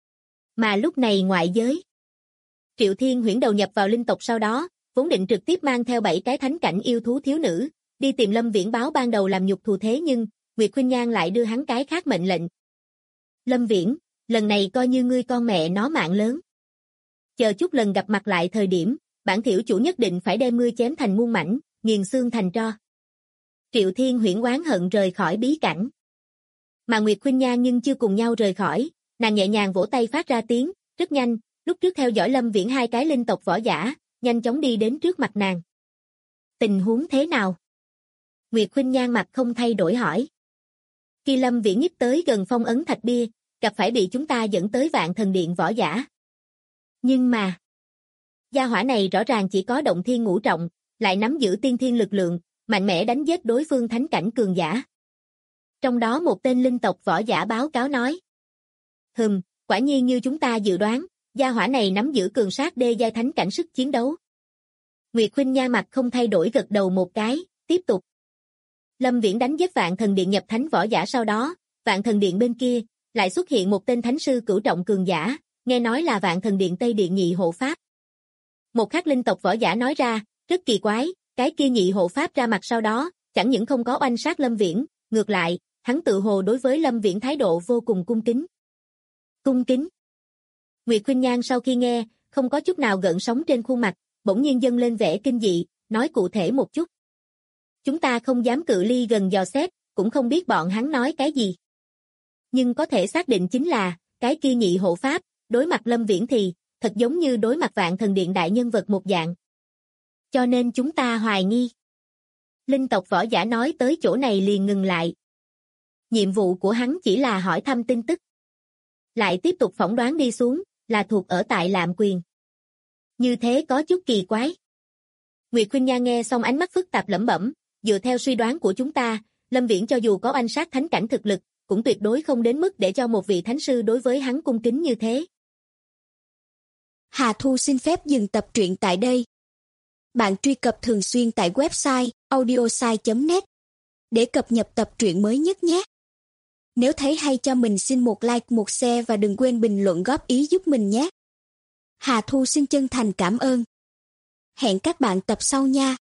Mà lúc này ngoại giới, Triệu Thiên Huyễn đầu nhập vào linh tộc sau đó, vốn định trực tiếp mang theo 7 cái thánh cảnh yêu thú thiếu nữ, đi tìm Lâm Viễn báo ban đầu làm nhục thù thế nhưng, Nguyệt Khuynh Nhan lại đưa hắn cái khác mệnh lệnh. Lâm Viễn, lần này coi như ngươi con mẹ nó mạng lớn. Chờ chút lần gặp mặt lại thời điểm, bản thiểu chủ nhất định phải đem ngươi chém thành muôn mảnh, nghiền xương thành tro. Triệu Thiên Huyễn oán hận rời khỏi bí cảnh. Mà Nguyệt Khuynh Nhan nhưng chưa cùng nhau rời khỏi, nàng nhẹ nhàng vỗ tay phát ra tiếng, rất nhanh, lúc trước theo dõi Lâm Viễn 2 cái linh tộc võ giả, nhanh chóng đi đến trước mặt nàng. T. Tình huống thế nào? Nguyệt Khuynh Nhan mặt không thay đổi hỏi. Khi Lâm Viễn nhích tới gần phong ấn thạch bia, gặp phải bị chúng ta dẫn tới Vạn Thần Điện võ giả. Nhưng mà, gia hỏa này rõ ràng chỉ có động thiên ngũ trọng, lại nắm giữ tiên thiên lực lượng, mạnh mẽ đánh giết đối phương thánh cảnh cường giả. Trong đó một tên linh tộc võ giả báo cáo nói. Quả nhiên như chúng ta dự đoán, gia hỏa này nắm giữ cường sát đê giai thánh cảnh sức chiến đấu. Nguyệt Khuynh Nhan mặt không thay đổi gật đầu một cái, tiếp tục. Lâm Viễn đánh giết Vạn Thần Điện nhập thánh võ giả sau đó, Vạn Thần Điện bên kia, lại xuất hiện một tên thánh sư cửu trọng cường giả, nghe nói là Vạn Thần Điện Tây Điện nhị hộ pháp. Một khắc linh tộc võ giả nói ra, rất kỳ quái, cái kia nhị hộ pháp ra mặt sau đó, chẳng những không có oanh sát Lâm Viễn, ngược lại, hắn tự hồ đối với Lâm Viễn thái độ vô cùng cung kính. Cung kính. Nguyệt Khuynh Nhan sau khi nghe, không có chút nào gợn sóng trên khuôn mặt, bỗng nhiên dâng lên vẻ kinh dị, nói cụ thể một chút. Chúng ta không dám cự ly gần dò xét, cũng không biết bọn hắn nói cái gì. Nhưng có thể xác định chính là, cái kia nhị hộ pháp, đối mặt Lâm Viễn thì, thật giống như đối mặt Vạn Thần Điện đại nhân vật một dạng. Cho nên chúng ta hoài nghi. Linh tộc võ giả nói tới chỗ này liền ngừng lại. Nhiệm vụ của hắn chỉ là hỏi thăm tin tức. Lại tiếp tục phỏng đoán đi xuống, là thuộc ở tại Lạm Quyền. Như thế có chút kỳ quái. Nguyệt Khuynh Nhan nghe xong ánh mắt phức tạp lẩm bẩm, dựa theo suy đoán của chúng ta, Lâm Viễn cho dù có oanh sát thánh cảnh thực lực, cũng tuyệt đối không đến mức để cho một vị thánh sư đối với hắn cung kính như thế. Hà Thu xin phép dừng tập truyện tại đây. Bạn truy cập thường xuyên tại website audiosai.net để cập nhật tập truyện mới nhất nhé. Nếu thấy hay cho mình xin một like, một share và đừng quên bình luận góp ý giúp mình nhé. Hà Thu xin chân thành cảm ơn. Hẹn các bạn tập sau nha.